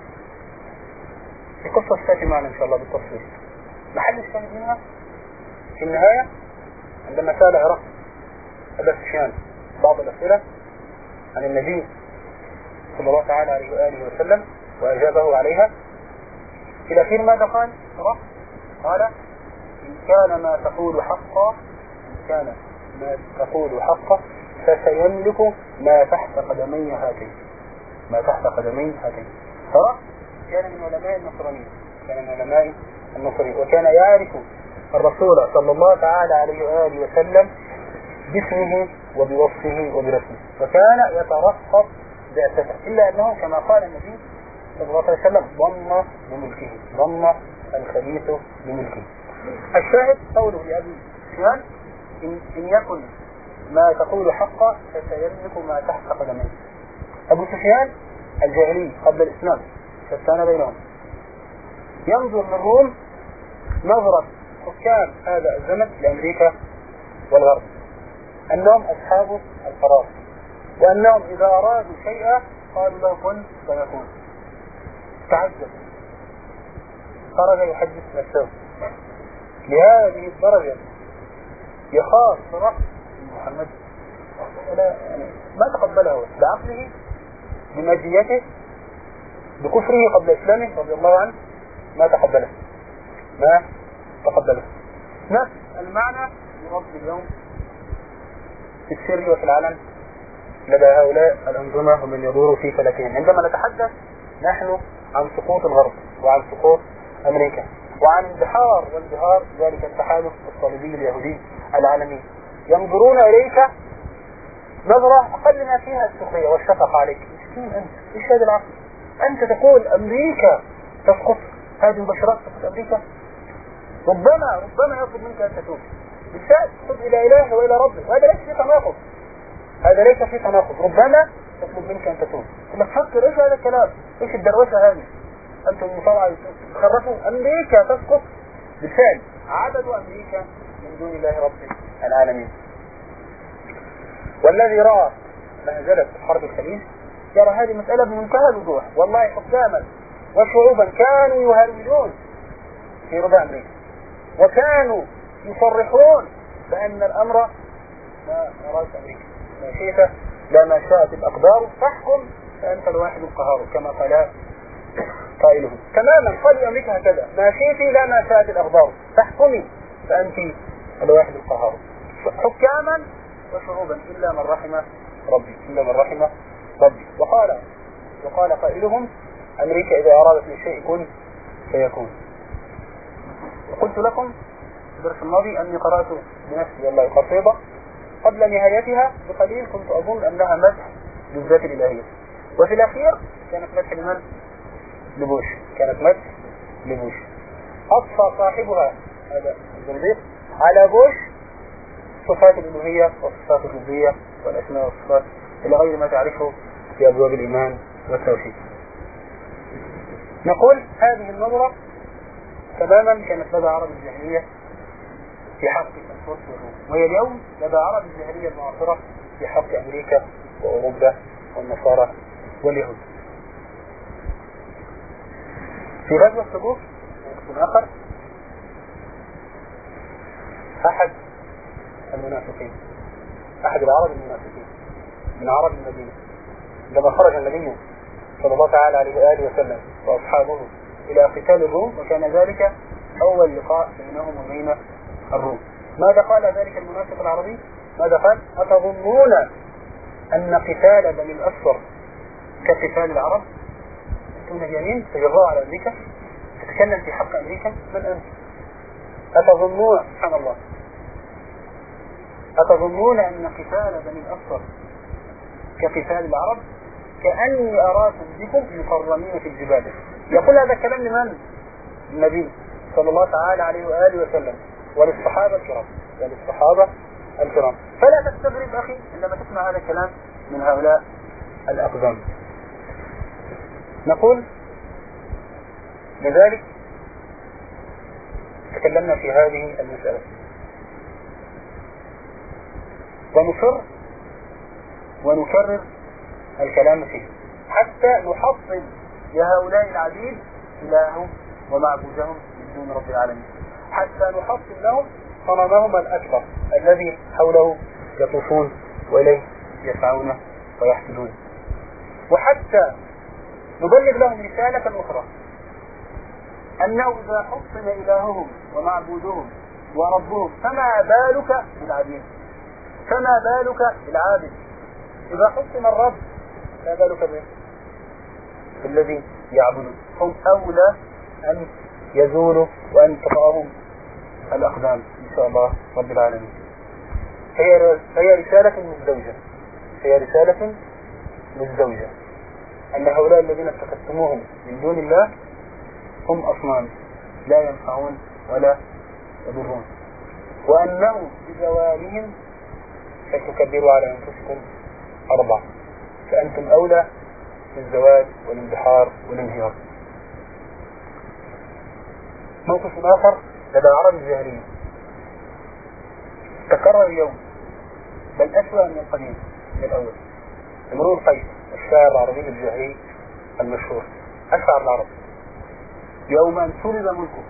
في قصة تأتي معنا إن شاء الله بالتفصيل. محل الشاهد منها في النهاية عندما سأل هرقل أبا سفيان بعض الأسئلة عن النبي صلى الله تعالى عليه وآله وسلم وأجابه عليها إلى آخر ماذا قال؟ قال إن كان ما تقول حقا، إن كان ما تقول حقا فسيملك ما تحت قدمي هاتين، ما تحت قدمي هاتين. ترى كان من علماء النصرانية، كان من علماء النصرانية، وكان يعرف الرسول صلى الله تعالى عليه وآله وسلم باسمه وبوصفه وبرسمه، وكان يترقب بعثته، إلا أنه كما قال النبي صلى الله عليه وسلم ضم بملكه، ضم الخبيث بملكه. الشاهد قوله لأبي سفيان إن يكن ما تقول حقا فسيملك ما تحت قدميه. أبو سفيان الجاهلي قبل الإسلام شتان بينهم، ينظر للروم نظرة حكام هذا الزمن لأمريكا والغرب أنهم أصحاب القرار، وأنهم إذا أرادوا شيئا قالوا له كن فيكون. تعجب، خرج يحدث نفسه لهذه الدرجة، يخاف صراحة محمد، يعني ما تقبله بعقله بمجيته بكفره قبل إسلامه رضي الله عنه ما تقبله نفس المعنى يرد اليوم في السر وفي العلن لدى هؤلاء الأنظمة ومن يدور في فلكهم. عندما نتحدث نحن عن سقوط الغرب وعن سقوط أمريكا وعن اندحار وازدهار ذلك التحالف الصليبي اليهودي العالمي، ينظرون إليك نظرة أقل ما فيها السخرية والشفقة عليك. مسكين أنت، إيش هذا العقل؟ أنت تقول أمريكا تسقط، هذه مبشرات تسقط أمريكا. ربما يطلب منك أن تتوب بالفعل، تتوب إلى إله وإلى ربك، وهذا ليس في تناقض. ربما تطلب منك أن تتوب. لما تفكر إيش هذا الكلام، إيش الدروشة هذه؟ أنتم المصارعة تخرفوا أمريكا تسقط. بالفعل عبدوا أمريكا من دون الله رب العالمين. والذي رأى مهزلة حرب الخليج يرى هذه مسألة بمنتهى الوضوح. والله حكاما وشعوبا كانوا يهرولون في رضا أمريكا، وكانوا يصرحون بأن الأمر ما أراد أمريكا، ما شئت لا ما شاءت الأقدار فاحكم فأنت الواحد القهار، كما قال قائلهم تماما. قال أمريكا هكذا: ما شئت لا ما شاءت الأقدار فاحكمي فأنت الواحد القهار. حكاما وشعوبا إلا من رحم ربي. وقال قائلهم: أمريكا إذا أرادت الشيء كن فيكون. وقلت لكم في الدرس الماضي أني قرأت بنفسي والله قصيدة قبل نهايتها بقليل كنت أظن أنها مدح للذات الإلهية، وفي الأخير كانت مدح لمن؟ لبوش. أطفى صاحبها هذا الزنديق على بوش صفات الألوهية وصفات الربوبية والأسماء والصفات إلى غير ما تعرفه في أبواب الإيمان والتوحيد. نقول هذه النظرة تماما كانت لدى عرب الجاهلية في حق الفرس والروم، وهي اليوم لدى عرب الجاهلية المعاصرة في حق أمريكا وأوروبا والنصارى واليهود. في غزوة تبوك وقت آخر أحد العرب المنافقين من عرب المدينة لما خرج النبي صلى الله تعالى عليه وآله وسلم وأصحابه إلى قتال الروم، وكان ذلك أول لقاء بينهم وبين الروم. ماذا قال ذلك المنافق العربي؟ ماذا قال؟ أتظنون أن قتال بني الأصفر كقتال العرب؟ أنتم مجانين تجرؤوا على أمريكا، تتكلم في حق أمريكا؟ من أنت؟ أتظنون سبحان الله أتظنون أن قتال بني الأصفر كقتال العرب؟ كأني أراكم بكم مقرنين في الجبال. يقول هذا الكلام لمن؟ النبي صلى الله تعالى عليه وآله وسلم وللصحابة الكرام. فلا تستغرب أخي عندما تسمع هذا الكلام من هؤلاء الأقدام. نقول لذلك تكلمنا في هذه المسألة ونصر ونكرر الكلام فيه حتى نحصل لهؤلاء العبيد إلههم ومعبودهم من دون رب العالمين، حتى نحصل لهم صنمهم الأكبر الذي حوله يطوفون وإليه يسعون ويحسدون، وحتى نبلغ لهم رسالة أخرى أنه إذا حصل إلههم ومعبودهم وربهم فما بالك بالعبيد، فما بالك بالعابد. إذا حصل الرب فما بالك به الذي يعبدون. هم أولى أن يزولوا وأن تقعهم الأقدام إن شاء الله رب العالمين. هي رسالة مزدوجة أن هؤلاء الذين اتخذتموهم من دون الله هم أصنام لا ينفعون ولا يضرون، وأنه بزوالهم فتكبروا على أنفسكم 4، فأنتم أولى بالزوال والاندحار والانهيار. موقف آخر لدى العرب الجاهلية تكرر اليوم بل أسوأ من القديم من الأول. امرؤ القيس الشاعر العربي الجاهلي المشهور أشعر العرب يوم أن سلب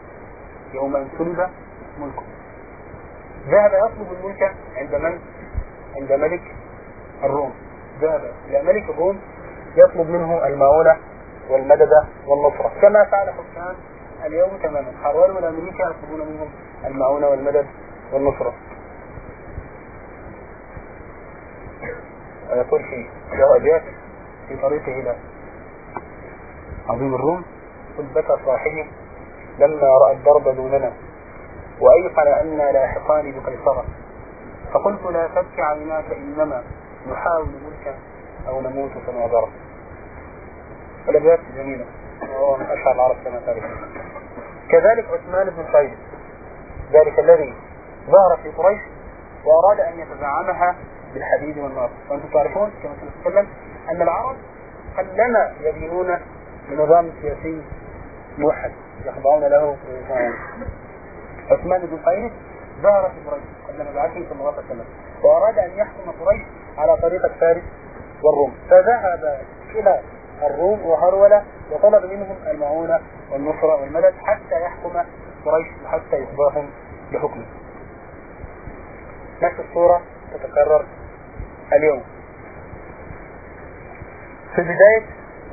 ملكه ذهب يطلب الملك عند من؟ عند ملك الروم. ذهب إلى ملك الروم يطلب منه المعونة والمدد والنصرة، كما فعل حكام اليوم تماما. حاولوا الأمريكا يطلبون منهم المعونة والمدد والنصرة. ويقول في جوابات في طريقه إلى عظيم الروم: قد بكى صاحبي لما رأى الضرب دوننا وأيقن أننا لاحقان بقيصرة، فقلت لا تبكي عيناك إنما نحاول ملكا أو نموت فنعذره. الأبيات جميلة وهو من أشهر العرب كما تعرفون. كذلك عثمان بن خير، ذلك الذي ظهر في قريش وأراد أن يتزعمها بالحديد والنار. وأنتم تعرفون كما سنتكلم أن العرب قلما يدينون بنظام سياسي موحد يخضعون له ويطيعونه. عثمان بن خير ظهر في قريش قبل مبعثه صلى الله عليه وسلم وأراد أن يحكم قريش على طريقة فارس والروم، فذهب إلى الروم وهرول وطلب منهم المعونة والنصرة والمدد حتى يحكم قريش وحتى يخضعهم لحكمه. نفس الصورة تتكرر اليوم. في بداية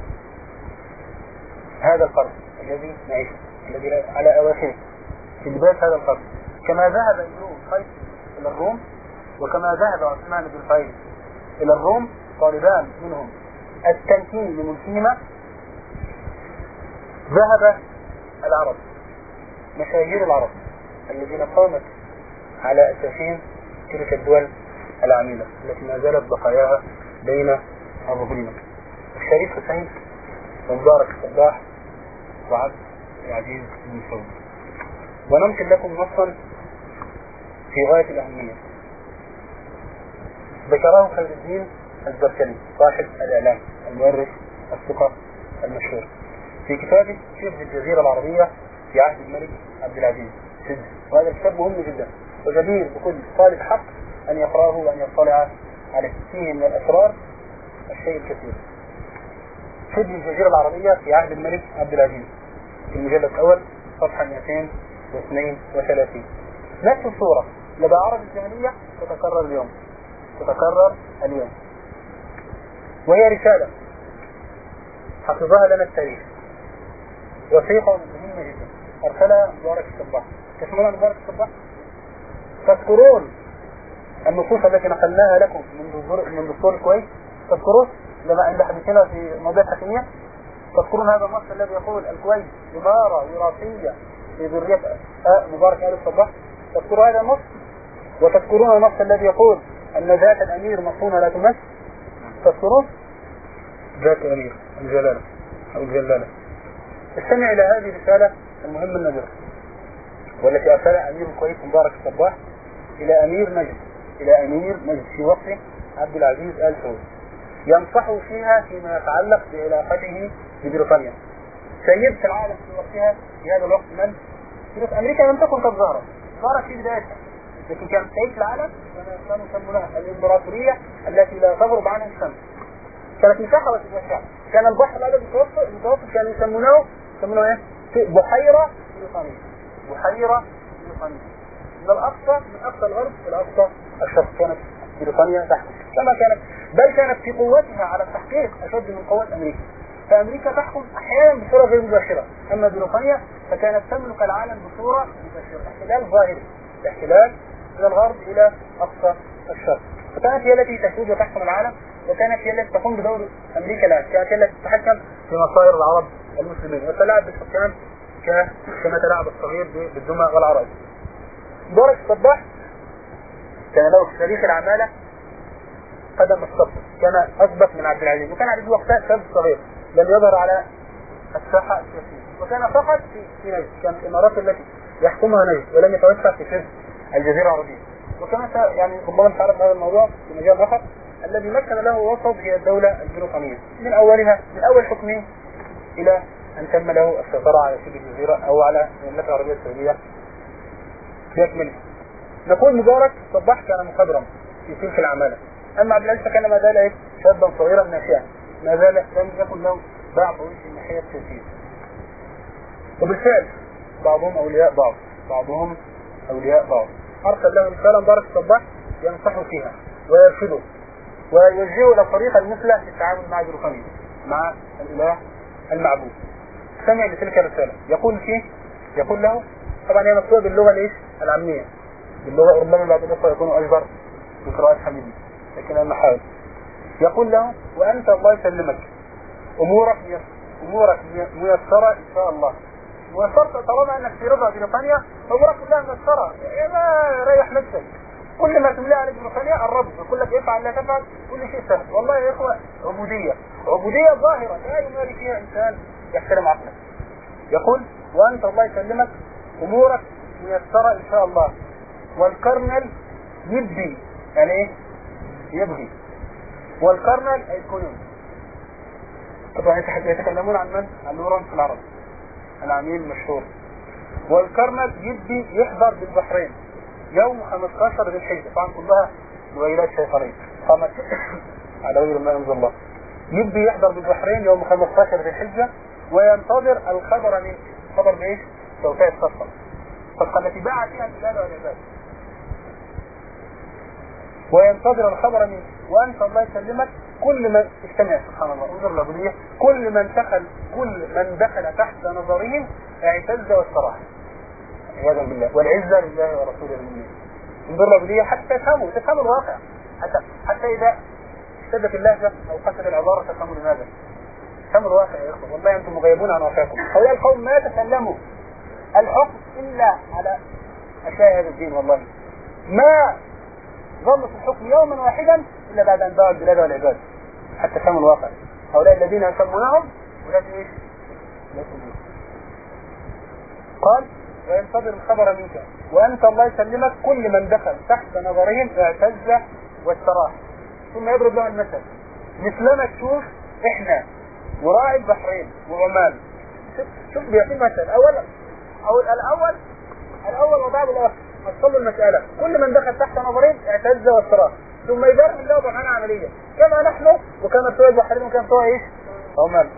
هذا القرن الذي نعيشه، الذي على أواخره، في بداية هذا القرن، كما ذهب ابن خيس إلى الروم وكما ذهب عثمان بن خيس إلى الروم طالبان منهم التمكين لملكهما، ذهب العرب، مشاهير العرب الذين قامت على أساسهم تلك الدول العميلة التي ما زالت بقاياها بين الظهرين: الشريف حسين ومبارك الصباح وعبد العزيز بن سعود. وننقل لكم نصا في غاية الأهمية ذكره خير الدين الزركلي صاحب الإعلام المؤرخ الثقة المشهور في كتابه شبه الجزيرة العربية في عهد الملك عبد العزيز سد. وهذا الكتاب مهم جدا وجدير بكل طالب حق أن يقرأه وأن يطلع عليه، فيه من الأسرار الشيء الكثير. شبه الجزيرة العربية في عهد الملك عبد العزيز في المجلد الأول صفحة 232. نفس الصورة لدى عرب الجاهلية تتكرر اليوم، وهي رسالة حفظها لنا التاريخ، وثيقة مهمة جدا أرسلها مبارك الصباح. تسمعون مبارك الصباح؟ تذكرون النصوص التي نقلناها لكم من دستور الكويت؟ تذكرون لما عند حديثنا في موضوع الحكمية؟ تذكرون هذا النص الذي يقول الكويت إمارة وراثية لذرية مبارك آل الصباح؟ تذكروا هذا النص؟ وتذكرون النص الذي يقول أن ذات الأمير مصونة لا تمس؟ تذكرون؟ ذات الأمير الجلالة أو الجلالة. استمع إلى هذه الرسالة المهمة النادرة والتي أرسلها أمير الكويت مبارك الصباح إلى أمير نجد في وقت عبد العزيز آل سعود، ينصحه فيها فيما يتعلق بعلاقته ببريطانيا. سيدة العالم في وقتها في هذا الوقت من؟ أمريكا لم تكن قد ظهرت في بدايتها، لكن كانت سيدة العالم كانوا يسمونها الإمبراطورية التي لا تغرب عنها الشمس. كانت مساحة وتتوسع، كان البحر الأبيض المتوسط كانوا يسمونه ايه؟ بحيرة بريطانية، من أقصى الغرب إلى أقصى الشرق كانت بريطانيا تحكم، كما كانت بل كانت في قوتها على التحقيق أشد من قوة أمريكا. فأمريكا تحكم أحيانا بصورة غير مباشرة، أما بريطانيا فكانت تملك العالم بصورة مباشرة، احتلال ظاهري، احتلال من الغرب إلى أقصى الشرق. فكانت هي التي تسود وتحكم العالم، وكانت هي التي تقوم بدور أمريكا الآن، كانت هي التي تتحكم في مصائر العرب المسلمين وتلعب بالحكام كما تلعب الصغير بالدمى والعرايس. مبارك الصباح كان له في تاريخ العمالة قدم الصف، كان أسبق من عبد العزيز، وكان عبد وقتها شاب صغير لم يظهر على الساحة السياسية، وكان فقط في نجد، كانت الإمارات التي يحكمها نجد ولم يتوسع في شبه الجزيرة العربية. وكما يعني ربما تعرف هذا الموضوع في مجال آخر، الذي مكن له وسط هي الدولة البريطانية من أول حكمه إلى أن تم له السيطرة على شبه الجزيرة أو على المملكة العربية السعودية بأكملها. نقول مبارك الصباح كان مخضرم في تلك العمالة، أما عبد العزيز فكان ما زال شابا صغيرا ناشئا، ما زال لم يكن له باع طويل في الناحية السياسية. وبالفعل بعضهم أولياء بعض. أرسل له رسالة مبارك الصباح ينصحه فيها ويرشده ويوجهه إلى الطريقة المثلى في التعامل مع بريطانيا، مع الإله المعبود. سمع لتلك الرسالة يقول له، طبعا هي مكتوبة باللغة الايش؟ العامية، باللغة ربما بعض الأخوة يكونوا أجبر بقراءة حميدي، لكن أنا حاول. يقول له وأنت الله يسلمك أمورك ميسرة إن شاء الله. ميسرة طالما أنك في رضا بريطانيا أمورك كلها ميسرة، ما ريح نفسك. كل ما تملأ عليك بريطانيا الرب يقول لك افعل لا تفعل، كل شيء سهل. والله يا إخوة عبودية ظاهرة لا يماري فيها إنسان يحترم عقله. يقول وأنت الله يسلمك أمورك ميسرة إن شاء الله، والكرنل يبدي يعني إيه؟ يبغي. والكرنل الكونون. طبعا يتكلمون عن من؟ عن لورنس العرب العميل المشهور. والكرنل يبدي يحضر بالبحرين يوم 15 ذي الحجة، طبعا كلها مغيرات شيطانية قامت على غير ما أنزل الله. يبدي يحضر بالبحرين يوم 15 ذي الحجة وينتظر الخبر منك. خبر بإيش؟ توقيع الصفقة التي باع فيها البلاد والعباد. وينتظر الخبر منك وأنت الله يسلمك كل من استمع سبحان الله انظر العبودية، كل من دخل تحت نظرهم اعتز واستراح عياذا بالله، والعزة لله ورسوله المؤمنين. انظر العبودية حتى تفهموا الواقع، حتى إذا اشتدت اللهجة أو قصد العبارة تفهموا لماذا. تفهموا الواقع يا إخوة، والله أنتم مغيبون عن واقعكم. هؤلاء القوم ما تسلموا الحكم إلا على أشياء هذا الدين، والله ما ظلوا في الحكم يوما واحدا إلا بعد أن باعوا البلاد والعباد. حتى فهموا الواقع. هؤلاء الذين يسمونهم ولكن إيش؟ قال وينتظر الخبر منك وأنت الله يسلمك كل من دخل تحت نظرهم اعتز واستراح. ثم يضرب لهم المثل مثلما تشوف إحنا وراعي البحرين وعمان. شوف بيعطي مثل الأول وبعد الآخر وصلوا المسألة كل من دخل تحت نظرين اعتز واستراح. ثم يبرر الله بمعنى عملية كما نحن وكما بتوع البحرين وكما بتوع ايش؟ عمان.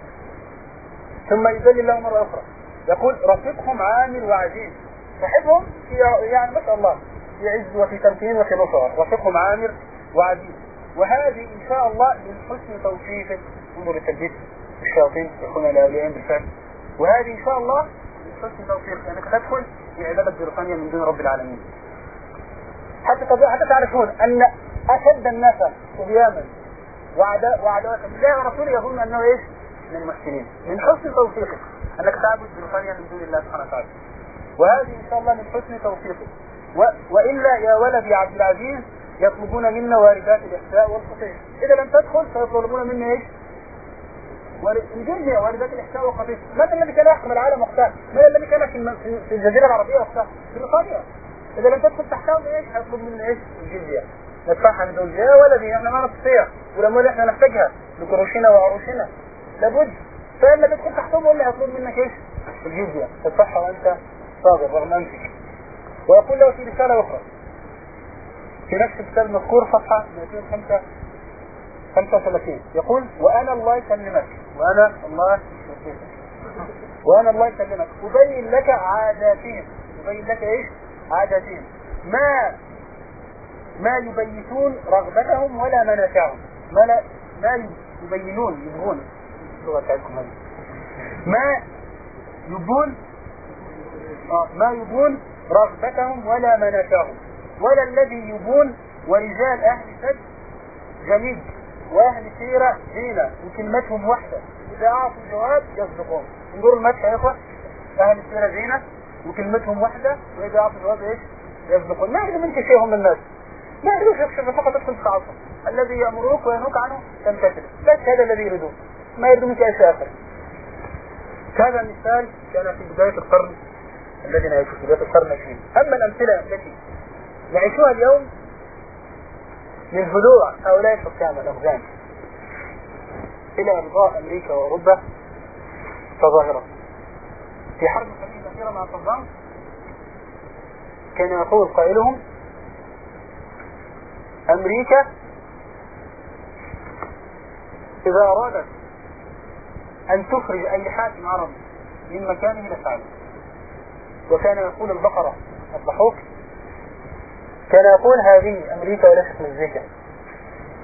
ثم يذل الله مرة أخرى يقول رفيقهم عامل وعزيز، صاحبهم يعني ما شاء الله في عز وفي تمكين وفي نصرة، رفيقهم عامر وعزيز. وهذه إن شاء الله من حسن توفيق. انظر لتلبيس الشياطين يكون الأولياء بالفعل. وهذه إن شاء الله من حسن توفيق لأنك تدخل في عبادة بريطانيا من دون رب العالمين. حتى تعرفون أن أشد الناس صبيانا وعداوة بالله ورسوله يظن أنه إيش؟ من المحسنين. من حسن توفيقك أنك تعبد بريطانيا من دون الله سبحانه وتعالى. وهذه إن شاء الله من حسن توفيقك. وإلا يا ولدي عبد العزيز يطلبون منا واردات الإحساء والقطيع. إذا لم تدخل سيطلبون منا إيش؟ الجزية واردات الإحساء والقطيع. ماذا الذي كان يحكم العالم وقتها؟ ماذا الذي كان في الجزيرة العربية وقتها؟ بريطانيا. إذا لم تدخل تحتهم إيش؟ هيطلب منا إيش؟ الجزية. ندفعها من دول يا ولدي احنا ما نستطيع والأموال احنا نحتاجها لكروشنا وعروشنا لابد. فإما تدخل تحتهم ولا هيطلب منك إيش؟ الجزية تدفعها وأنت صابر رغم أنفك. ويقول له في رسالة أخرى في نفس الكتاب المذكور صفحة 235 يقول وأنا الله يسلمك وأنا الله يسلمك أبين لك عاداتهم. أبين لك إيش؟ عاداتهم ما يبيتون رغبتهم ولا منافعهم. ما يبينون اللغة بتاعتكم هذه ما يبون رغبتهم ولا منافعهم ولا الذي يبون. ورجال أهل سد جميل وأهل سيرة زينة وكلمتهم واحدة إذا أعطوا الجواب يصدقون. انظروا المدح يا إخوة، أهل سيرة زينة وكلمتهم واحدة وإذا أعطوا الجواب إيش؟ يصدقون. ما يجب منك شيء هم الناس، ما يريدوش يكشف فقط تدخل في عصر الذي يأمروك وينهوك عنه تمتثل، بس هذا الذي يريدون، ما يريدون منك أي شيء آخر. هذا المثال كان في بداية القرن الذي نعيشه في بداية القرن العشرين. أما الأمثلة التي نعيشها اليوم من هدوء هؤلاء الحكام الأفغان إلى إرضاء أمريكا وأوروبا كظاهرة. في حرب الخليج الأخيرة مع صدام كان يقول قائلهم أمريكا إذا أرادت أن تخرج أي حاكم عربي من مكانه لفعله. وكان يقول البقرة الضحوك كان يقول هذه أمريكا وليست مزيكا.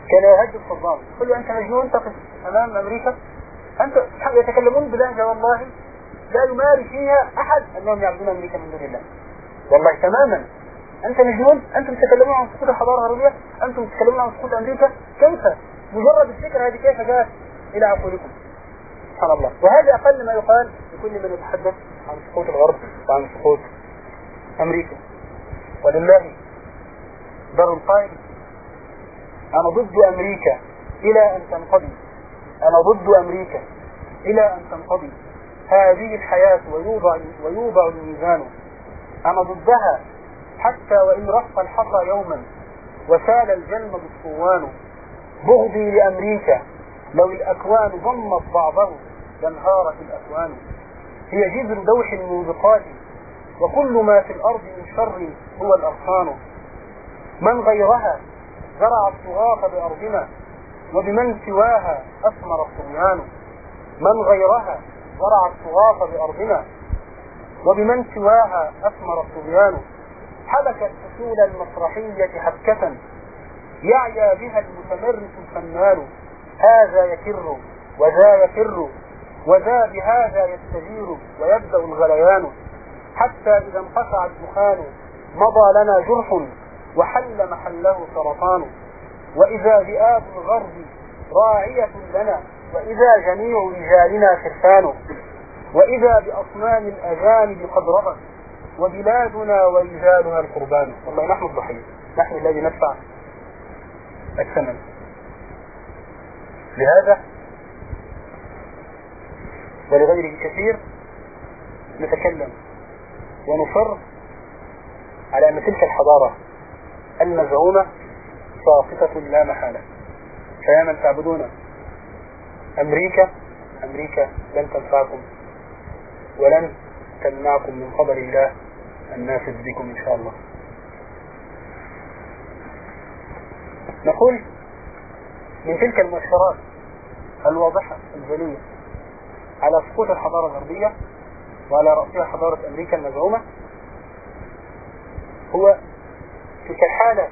كان يهدد صدام يقول له أنت مجنون تقف أمام أمريكا؟ أنت يتكلمون بلهجة والله لا يماري فيها أحد أنهم يعبدون أمريكا من دون الله، والله تماما. أنت مجنون؟ أنتم تتكلمون عن سقوط الحضارة الغربية؟ أنتم تتكلمون عن سقوط أمريكا؟ كيف؟ مجرد الفكرة هذه كيف جاءت إلى عقولكم؟ سبحان الله. وهذا أقل ما يقال لكل من يتحدث عن سقوط الغرب وعن سقوط أمريكا. ولله در القائل: أنا ضد أمريكا إلى أن تنقضي، أنا ضد أمريكا إلى أن تنقضي هذه الحياة ويوضع الميزان. أنا ضدها حتى وإن رق الحصى يوما وسال الجلم بالصوان. بغضي لأمريكا لو الأكوان ضمت بعضه لانهارت الأكوان. هي جذر دوح الموبقات وكل ما في الأرض من شر هو الأرحام. من غيرها زرع الطغاة بأرضنا وبمن سواها أثمر الطغيان. من غيرها زرع الطغاة بأرضنا وبمن سواها أثمر الطغيان. حبكت فصول المسرحية حبكة يعيا بها المتمرس الفنان. هذا يكر وذا يفر وذا بهذا يستجير ويبدأ الغليان. حتى إذا انقطع الدخان مضى لنا جرح وحل محله سرطان. وإذا ذئاب الغرب راعية لنا وإذا جميع رجالنا خرفان. وإذا بأصنام الأجانب قد رغت وبلادنا ورجالها القربان. والله نحن الضحية، نحن الذي ندفع الثمن. لهذا ولغيره كثير نتكلم ونصر على أن تلك الحضارة المزعومة ساقطة لا محالة. فيا من تعبدون أمريكا، أمريكا لن تنفعكم ولن تمنعكم من قدر الله النافذ بكم إن شاء الله. نقول من تلك المؤشرات الواضحة الجلية على سقوط الحضارة الغربية وعلى رأسها حضارة أمريكا المزعومة هو تلك الحالة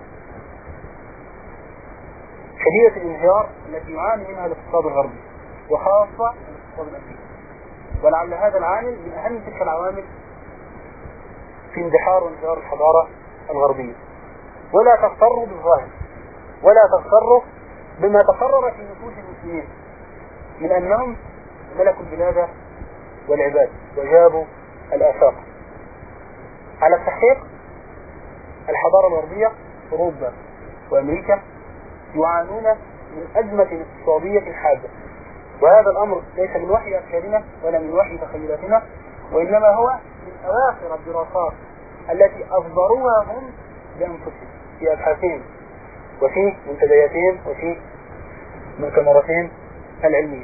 شديدة الانهيار التي يعاني منها الاقتصاد الغربي وخاصة الاقتصاد الأمريكي. ولعل هذا العامل من أهم تلك العوامل في اندحار وانهيار الحضارة الغربية. ولا تغتروا بالظاهر ولا تغتروا بما تقرر في نفوس المسلمين من أنهم ملكوا البلاد والعباد وجابوا الآفاق. على التحقيق الحضارة الغربية أوروبا وأمريكا يعانون من أزمة اقتصادية حادة، وهذا الأمر ليس من وحي أفكارنا ولا من وحي تخيلاتنا، وإنما هو من أواخر الدراسات التي أصدروها هم بأنفسهم في أبحاثهم وفي منتدياتهم وفي مؤتمراتهم العلمية.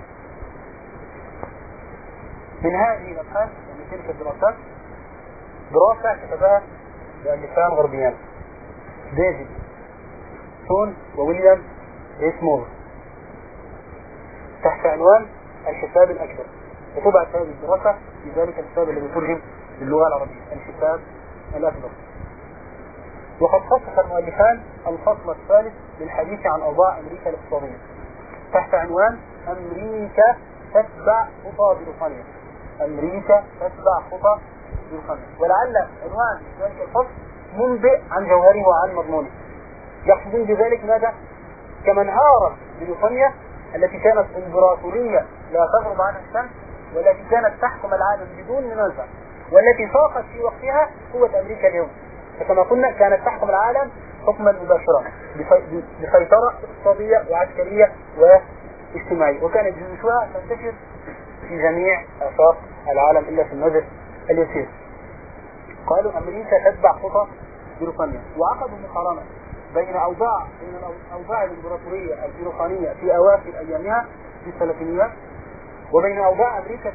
من هذه الأبحاث ومن تلك الدراسات دراسة كتبها مؤلفان غربيان ديفيد سون وويليام ريسمور تحت عنوان الحساب الأكبر. وطبعت هذه الدراسة في ذلك الكتاب الذي ترجم باللغة العربية الحساب الأكبر. وقد خصص المؤلفان الفصل الثالث للحديث عن أوضاع أمريكا الاقتصادية تحت عنوان أمريكا تتبع خطى بريطانيا. أمريكا تتبع خطى بريطانيا. ولعل عنوان ذلك الفصل منبئ عن جوهره وعن مضمونه. يقصدون بذلك ماذا؟ كما انهارت بريطانيا التي كانت امبراطورية لا تغرب عنها الشمس والتي كانت تحكم العالم بدون منازع والتي فاقت في وقتها قوة أمريكا اليوم. فكما قلنا كانت تحكم العالم حكما مباشرا بسيطرة اقتصادية وعسكرية واجتماعية، وكانت جيوشها تنتشر في جميع آفاق العالم إلا في النظر اليسير. قالوا أمريكا تتبع خطى بريطانيا، وعقدوا مقارنة بين أوضاع الإمبراطورية البريطانية في أواخر أيامها في الثلاثينيات وبين أوضاع أمريكا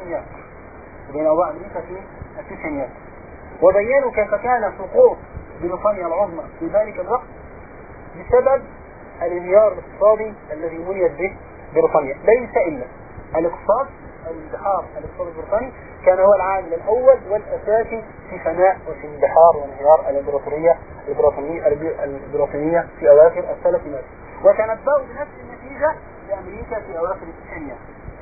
في التسعينيات وبينوا كيف كان سقوط بريطانيا العظمى في ذلك الوقت بسبب الانهيار الاقتصادي الذي منيت به بريطانيا. ليس إلا الاقتصاد، الاندحار الاقتصادي البريطاني كان هو العامل الأول والأساسي في فناء وفي اندحار وانهيار الإمبراطورية البريطانية في أواخر الثلاثينات، وتنبأوا بنفس النتيجة لأمريكا في أواخر التسعينيات.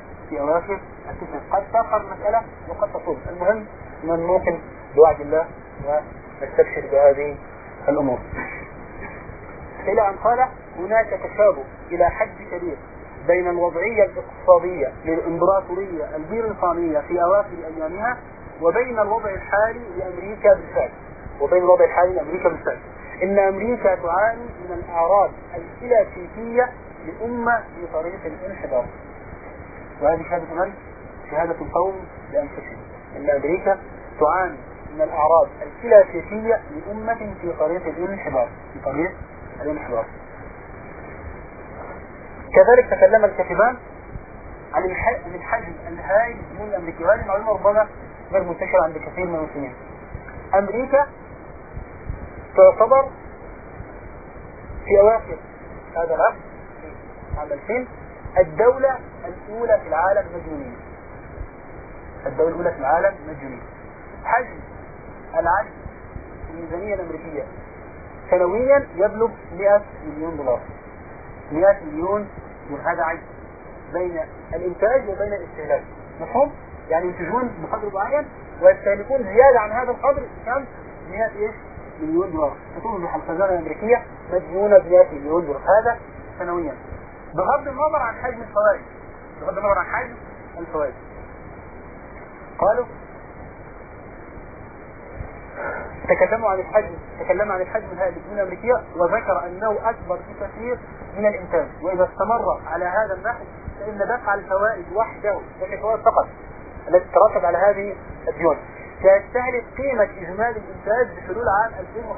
قد تأخر المسألة وقد تطول. المهم من ممكن بوعد الله ونستبشر بهذه الأمور. إلى أن قال هناك تشابه إلى حد كبير بين الوضعية الاقتصادية للإمبراطورية البريطانية في أواخر أيامها وبين الوضع الحالي لأمريكا بالفعل. إن أمريكا تعاني من الأعراض الكلاسيكية لأمة في طريق الانحدار. وهذه شهادة القوم لأنفسهم. إن أمريكا تعاني من الأعراض الكلاسيكية لأمة في طريق الانحدار. كذلك تكلم الكاتبان عن الحجم الهائل من الأمريكي، وهذه معلومة ربما غير منتشرة عند كثير من المسلمين. أمريكا تعتبر في أواخر هذا العقد في عام 2000 الدولة الأولى في العالم مجنونية. حجم العجز في الميزانية الأمريكية سنويا يبلغ 100 مليون دولار. 100 مليون، وهذا عجز بين الإنتاج وبين الاستهلاك. مفهوم؟ يعني ينتجون بقدر معين ويستهلكون زيادة عن هذا القدر كم؟ 100 مليون دولار. تصبح الخزانة الأمريكية مديونة ب 100 مليون دولار، هذا سنويا، بغض النظر عن حجم الفوائد. قالوا تكلم عن الحجم الهائل من الأمريكية، وذكر أنه أكبر بكثير من الإنتاج، وإذا استمر على هذا النحو فإن دفع الفوائد وحده، الفوائد فقط التي ترتب على هذه الديون، سيستهلك قيمة إجمالي الإنتاج بحلول عام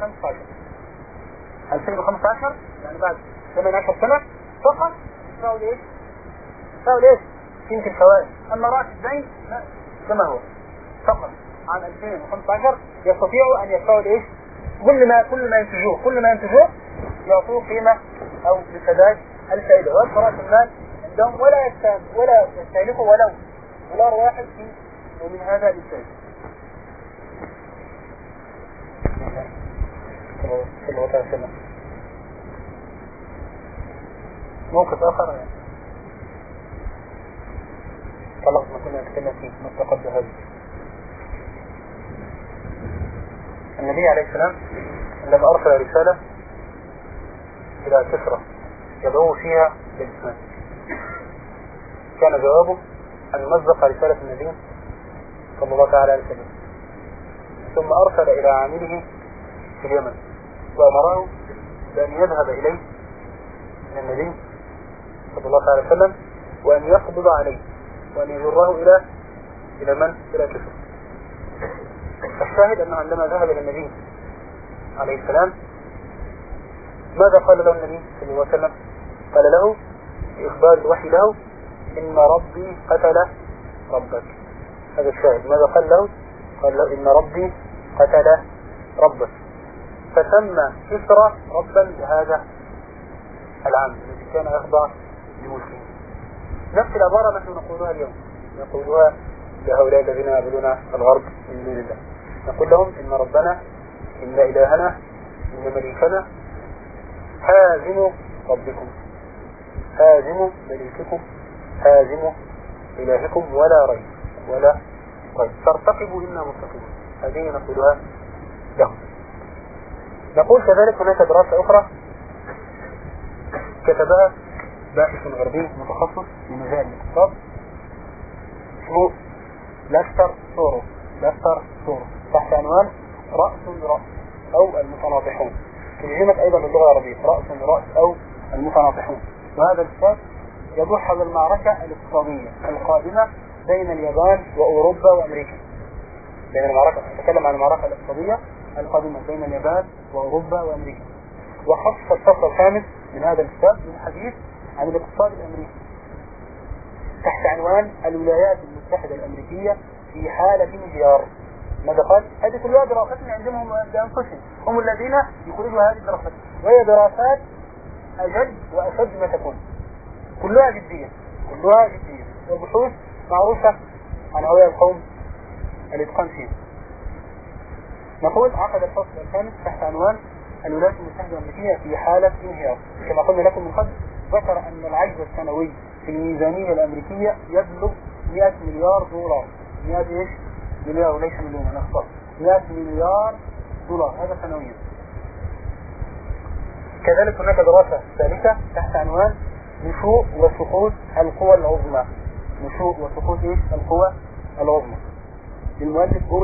2015 يعني بعد 18 سنة فقط تساوي ايش؟ قيمة الفوائد. أما رأس الدين كما هو فقط عام 2015 يستطيعوا أن يدفعوا كل ما ينتجوه يعطوه قيمة أو بسداد الفائدة، ويبقى رأس المال عندهم ولا يستهلكوا ولو دولار واحد من هذا الإنتاج. موقف آخر طلقت ما كنا نتكلم فيه مستقبل هذا. النبي عليه السلام لما أرسل رسالة إلى كسرى يدعو فيها للإسلام، كان جوابه أن مزق رسالة النبي صلى الله عليه وسلم، ثم أرسل إلى عامله في اليمن وأمره بأن يذهب إليه من النبي صلى الله عليه وسلم وأن يقبض عليه وأن يجره إلى من؟ إلى كسرى. الشاهد أنه عندما ذهب إلى النبي عليه السلام ماذا قال له النبي صلى الله عليه وسلم؟ قال له بإخبار الوحي له إن ربي قتل ربك. هذا الشاهد. ماذا قال له؟ قال له إن ربي قتل ربك، فسمى كسرى ربا لهذا العام الذي كان يخضع لملكه. نفس العبارة نحن نقولها اليوم، نقولها لهؤلاء الذين يعبدون الغرب من دون الله، نقول لهم إن ربنا إن إلهنا إن مليكنا هازم ربكم، هازم مليككم، هازم إلهكم ولا ريب فارتقبوا إنا مرتقبون. هذه نقولها لهم. نقول كذلك هناك دراسة أخرى كتبها باحث غربي متخصص في مجال الاقتصاد اسمه لاستر سوروس تحت عنوان رأس لرأس أو المتناطحون، ترجمت أيضا باللغة العربية رأس لرأس أو المتناطحون. وهذا الكتاب يدور حول المعركة الاقتصادية القادمة بين اليابان وأوروبا وأمريكا. نتكلم عن المعركة الاقتصادية القادمة بين اليابان وأوروبا وأمريكا. وخصص الفصل الخامس من هذا الكتاب للحديث عن الاقتصاد الأمريكي تحت عنوان الولايات المتحدة الأمريكية في حالة انهيار. ماذا قال؟ هذه كلها دراسات عندهم بأنفسهم، هم الذين يخرجوا هذه الدراسات، وهي دراسات أجد وأشد ما تكون، كلها جدية وبحوث معروفة عن هؤلاء القوم الإتقان فيه. نقول عقد الفصل الخامس تحت عنوان الولايات المتحدة الأمريكية في حالة انهيار. كما قلنا لكم من قبل، ذكر أن العجز السنوي في الميزانية الأمريكية يبلغ 100 مليار دولار. 100 إيش؟ مليار وليس مليون، أنا أخطأت. 100 مليار دولار هذا سنويا. كذلك هناك دراسة ثالثة تحت عنوان نشوء وسقوط القوى العظمى. نشوء وسقوط إيش؟ القوى العظمى للمؤلف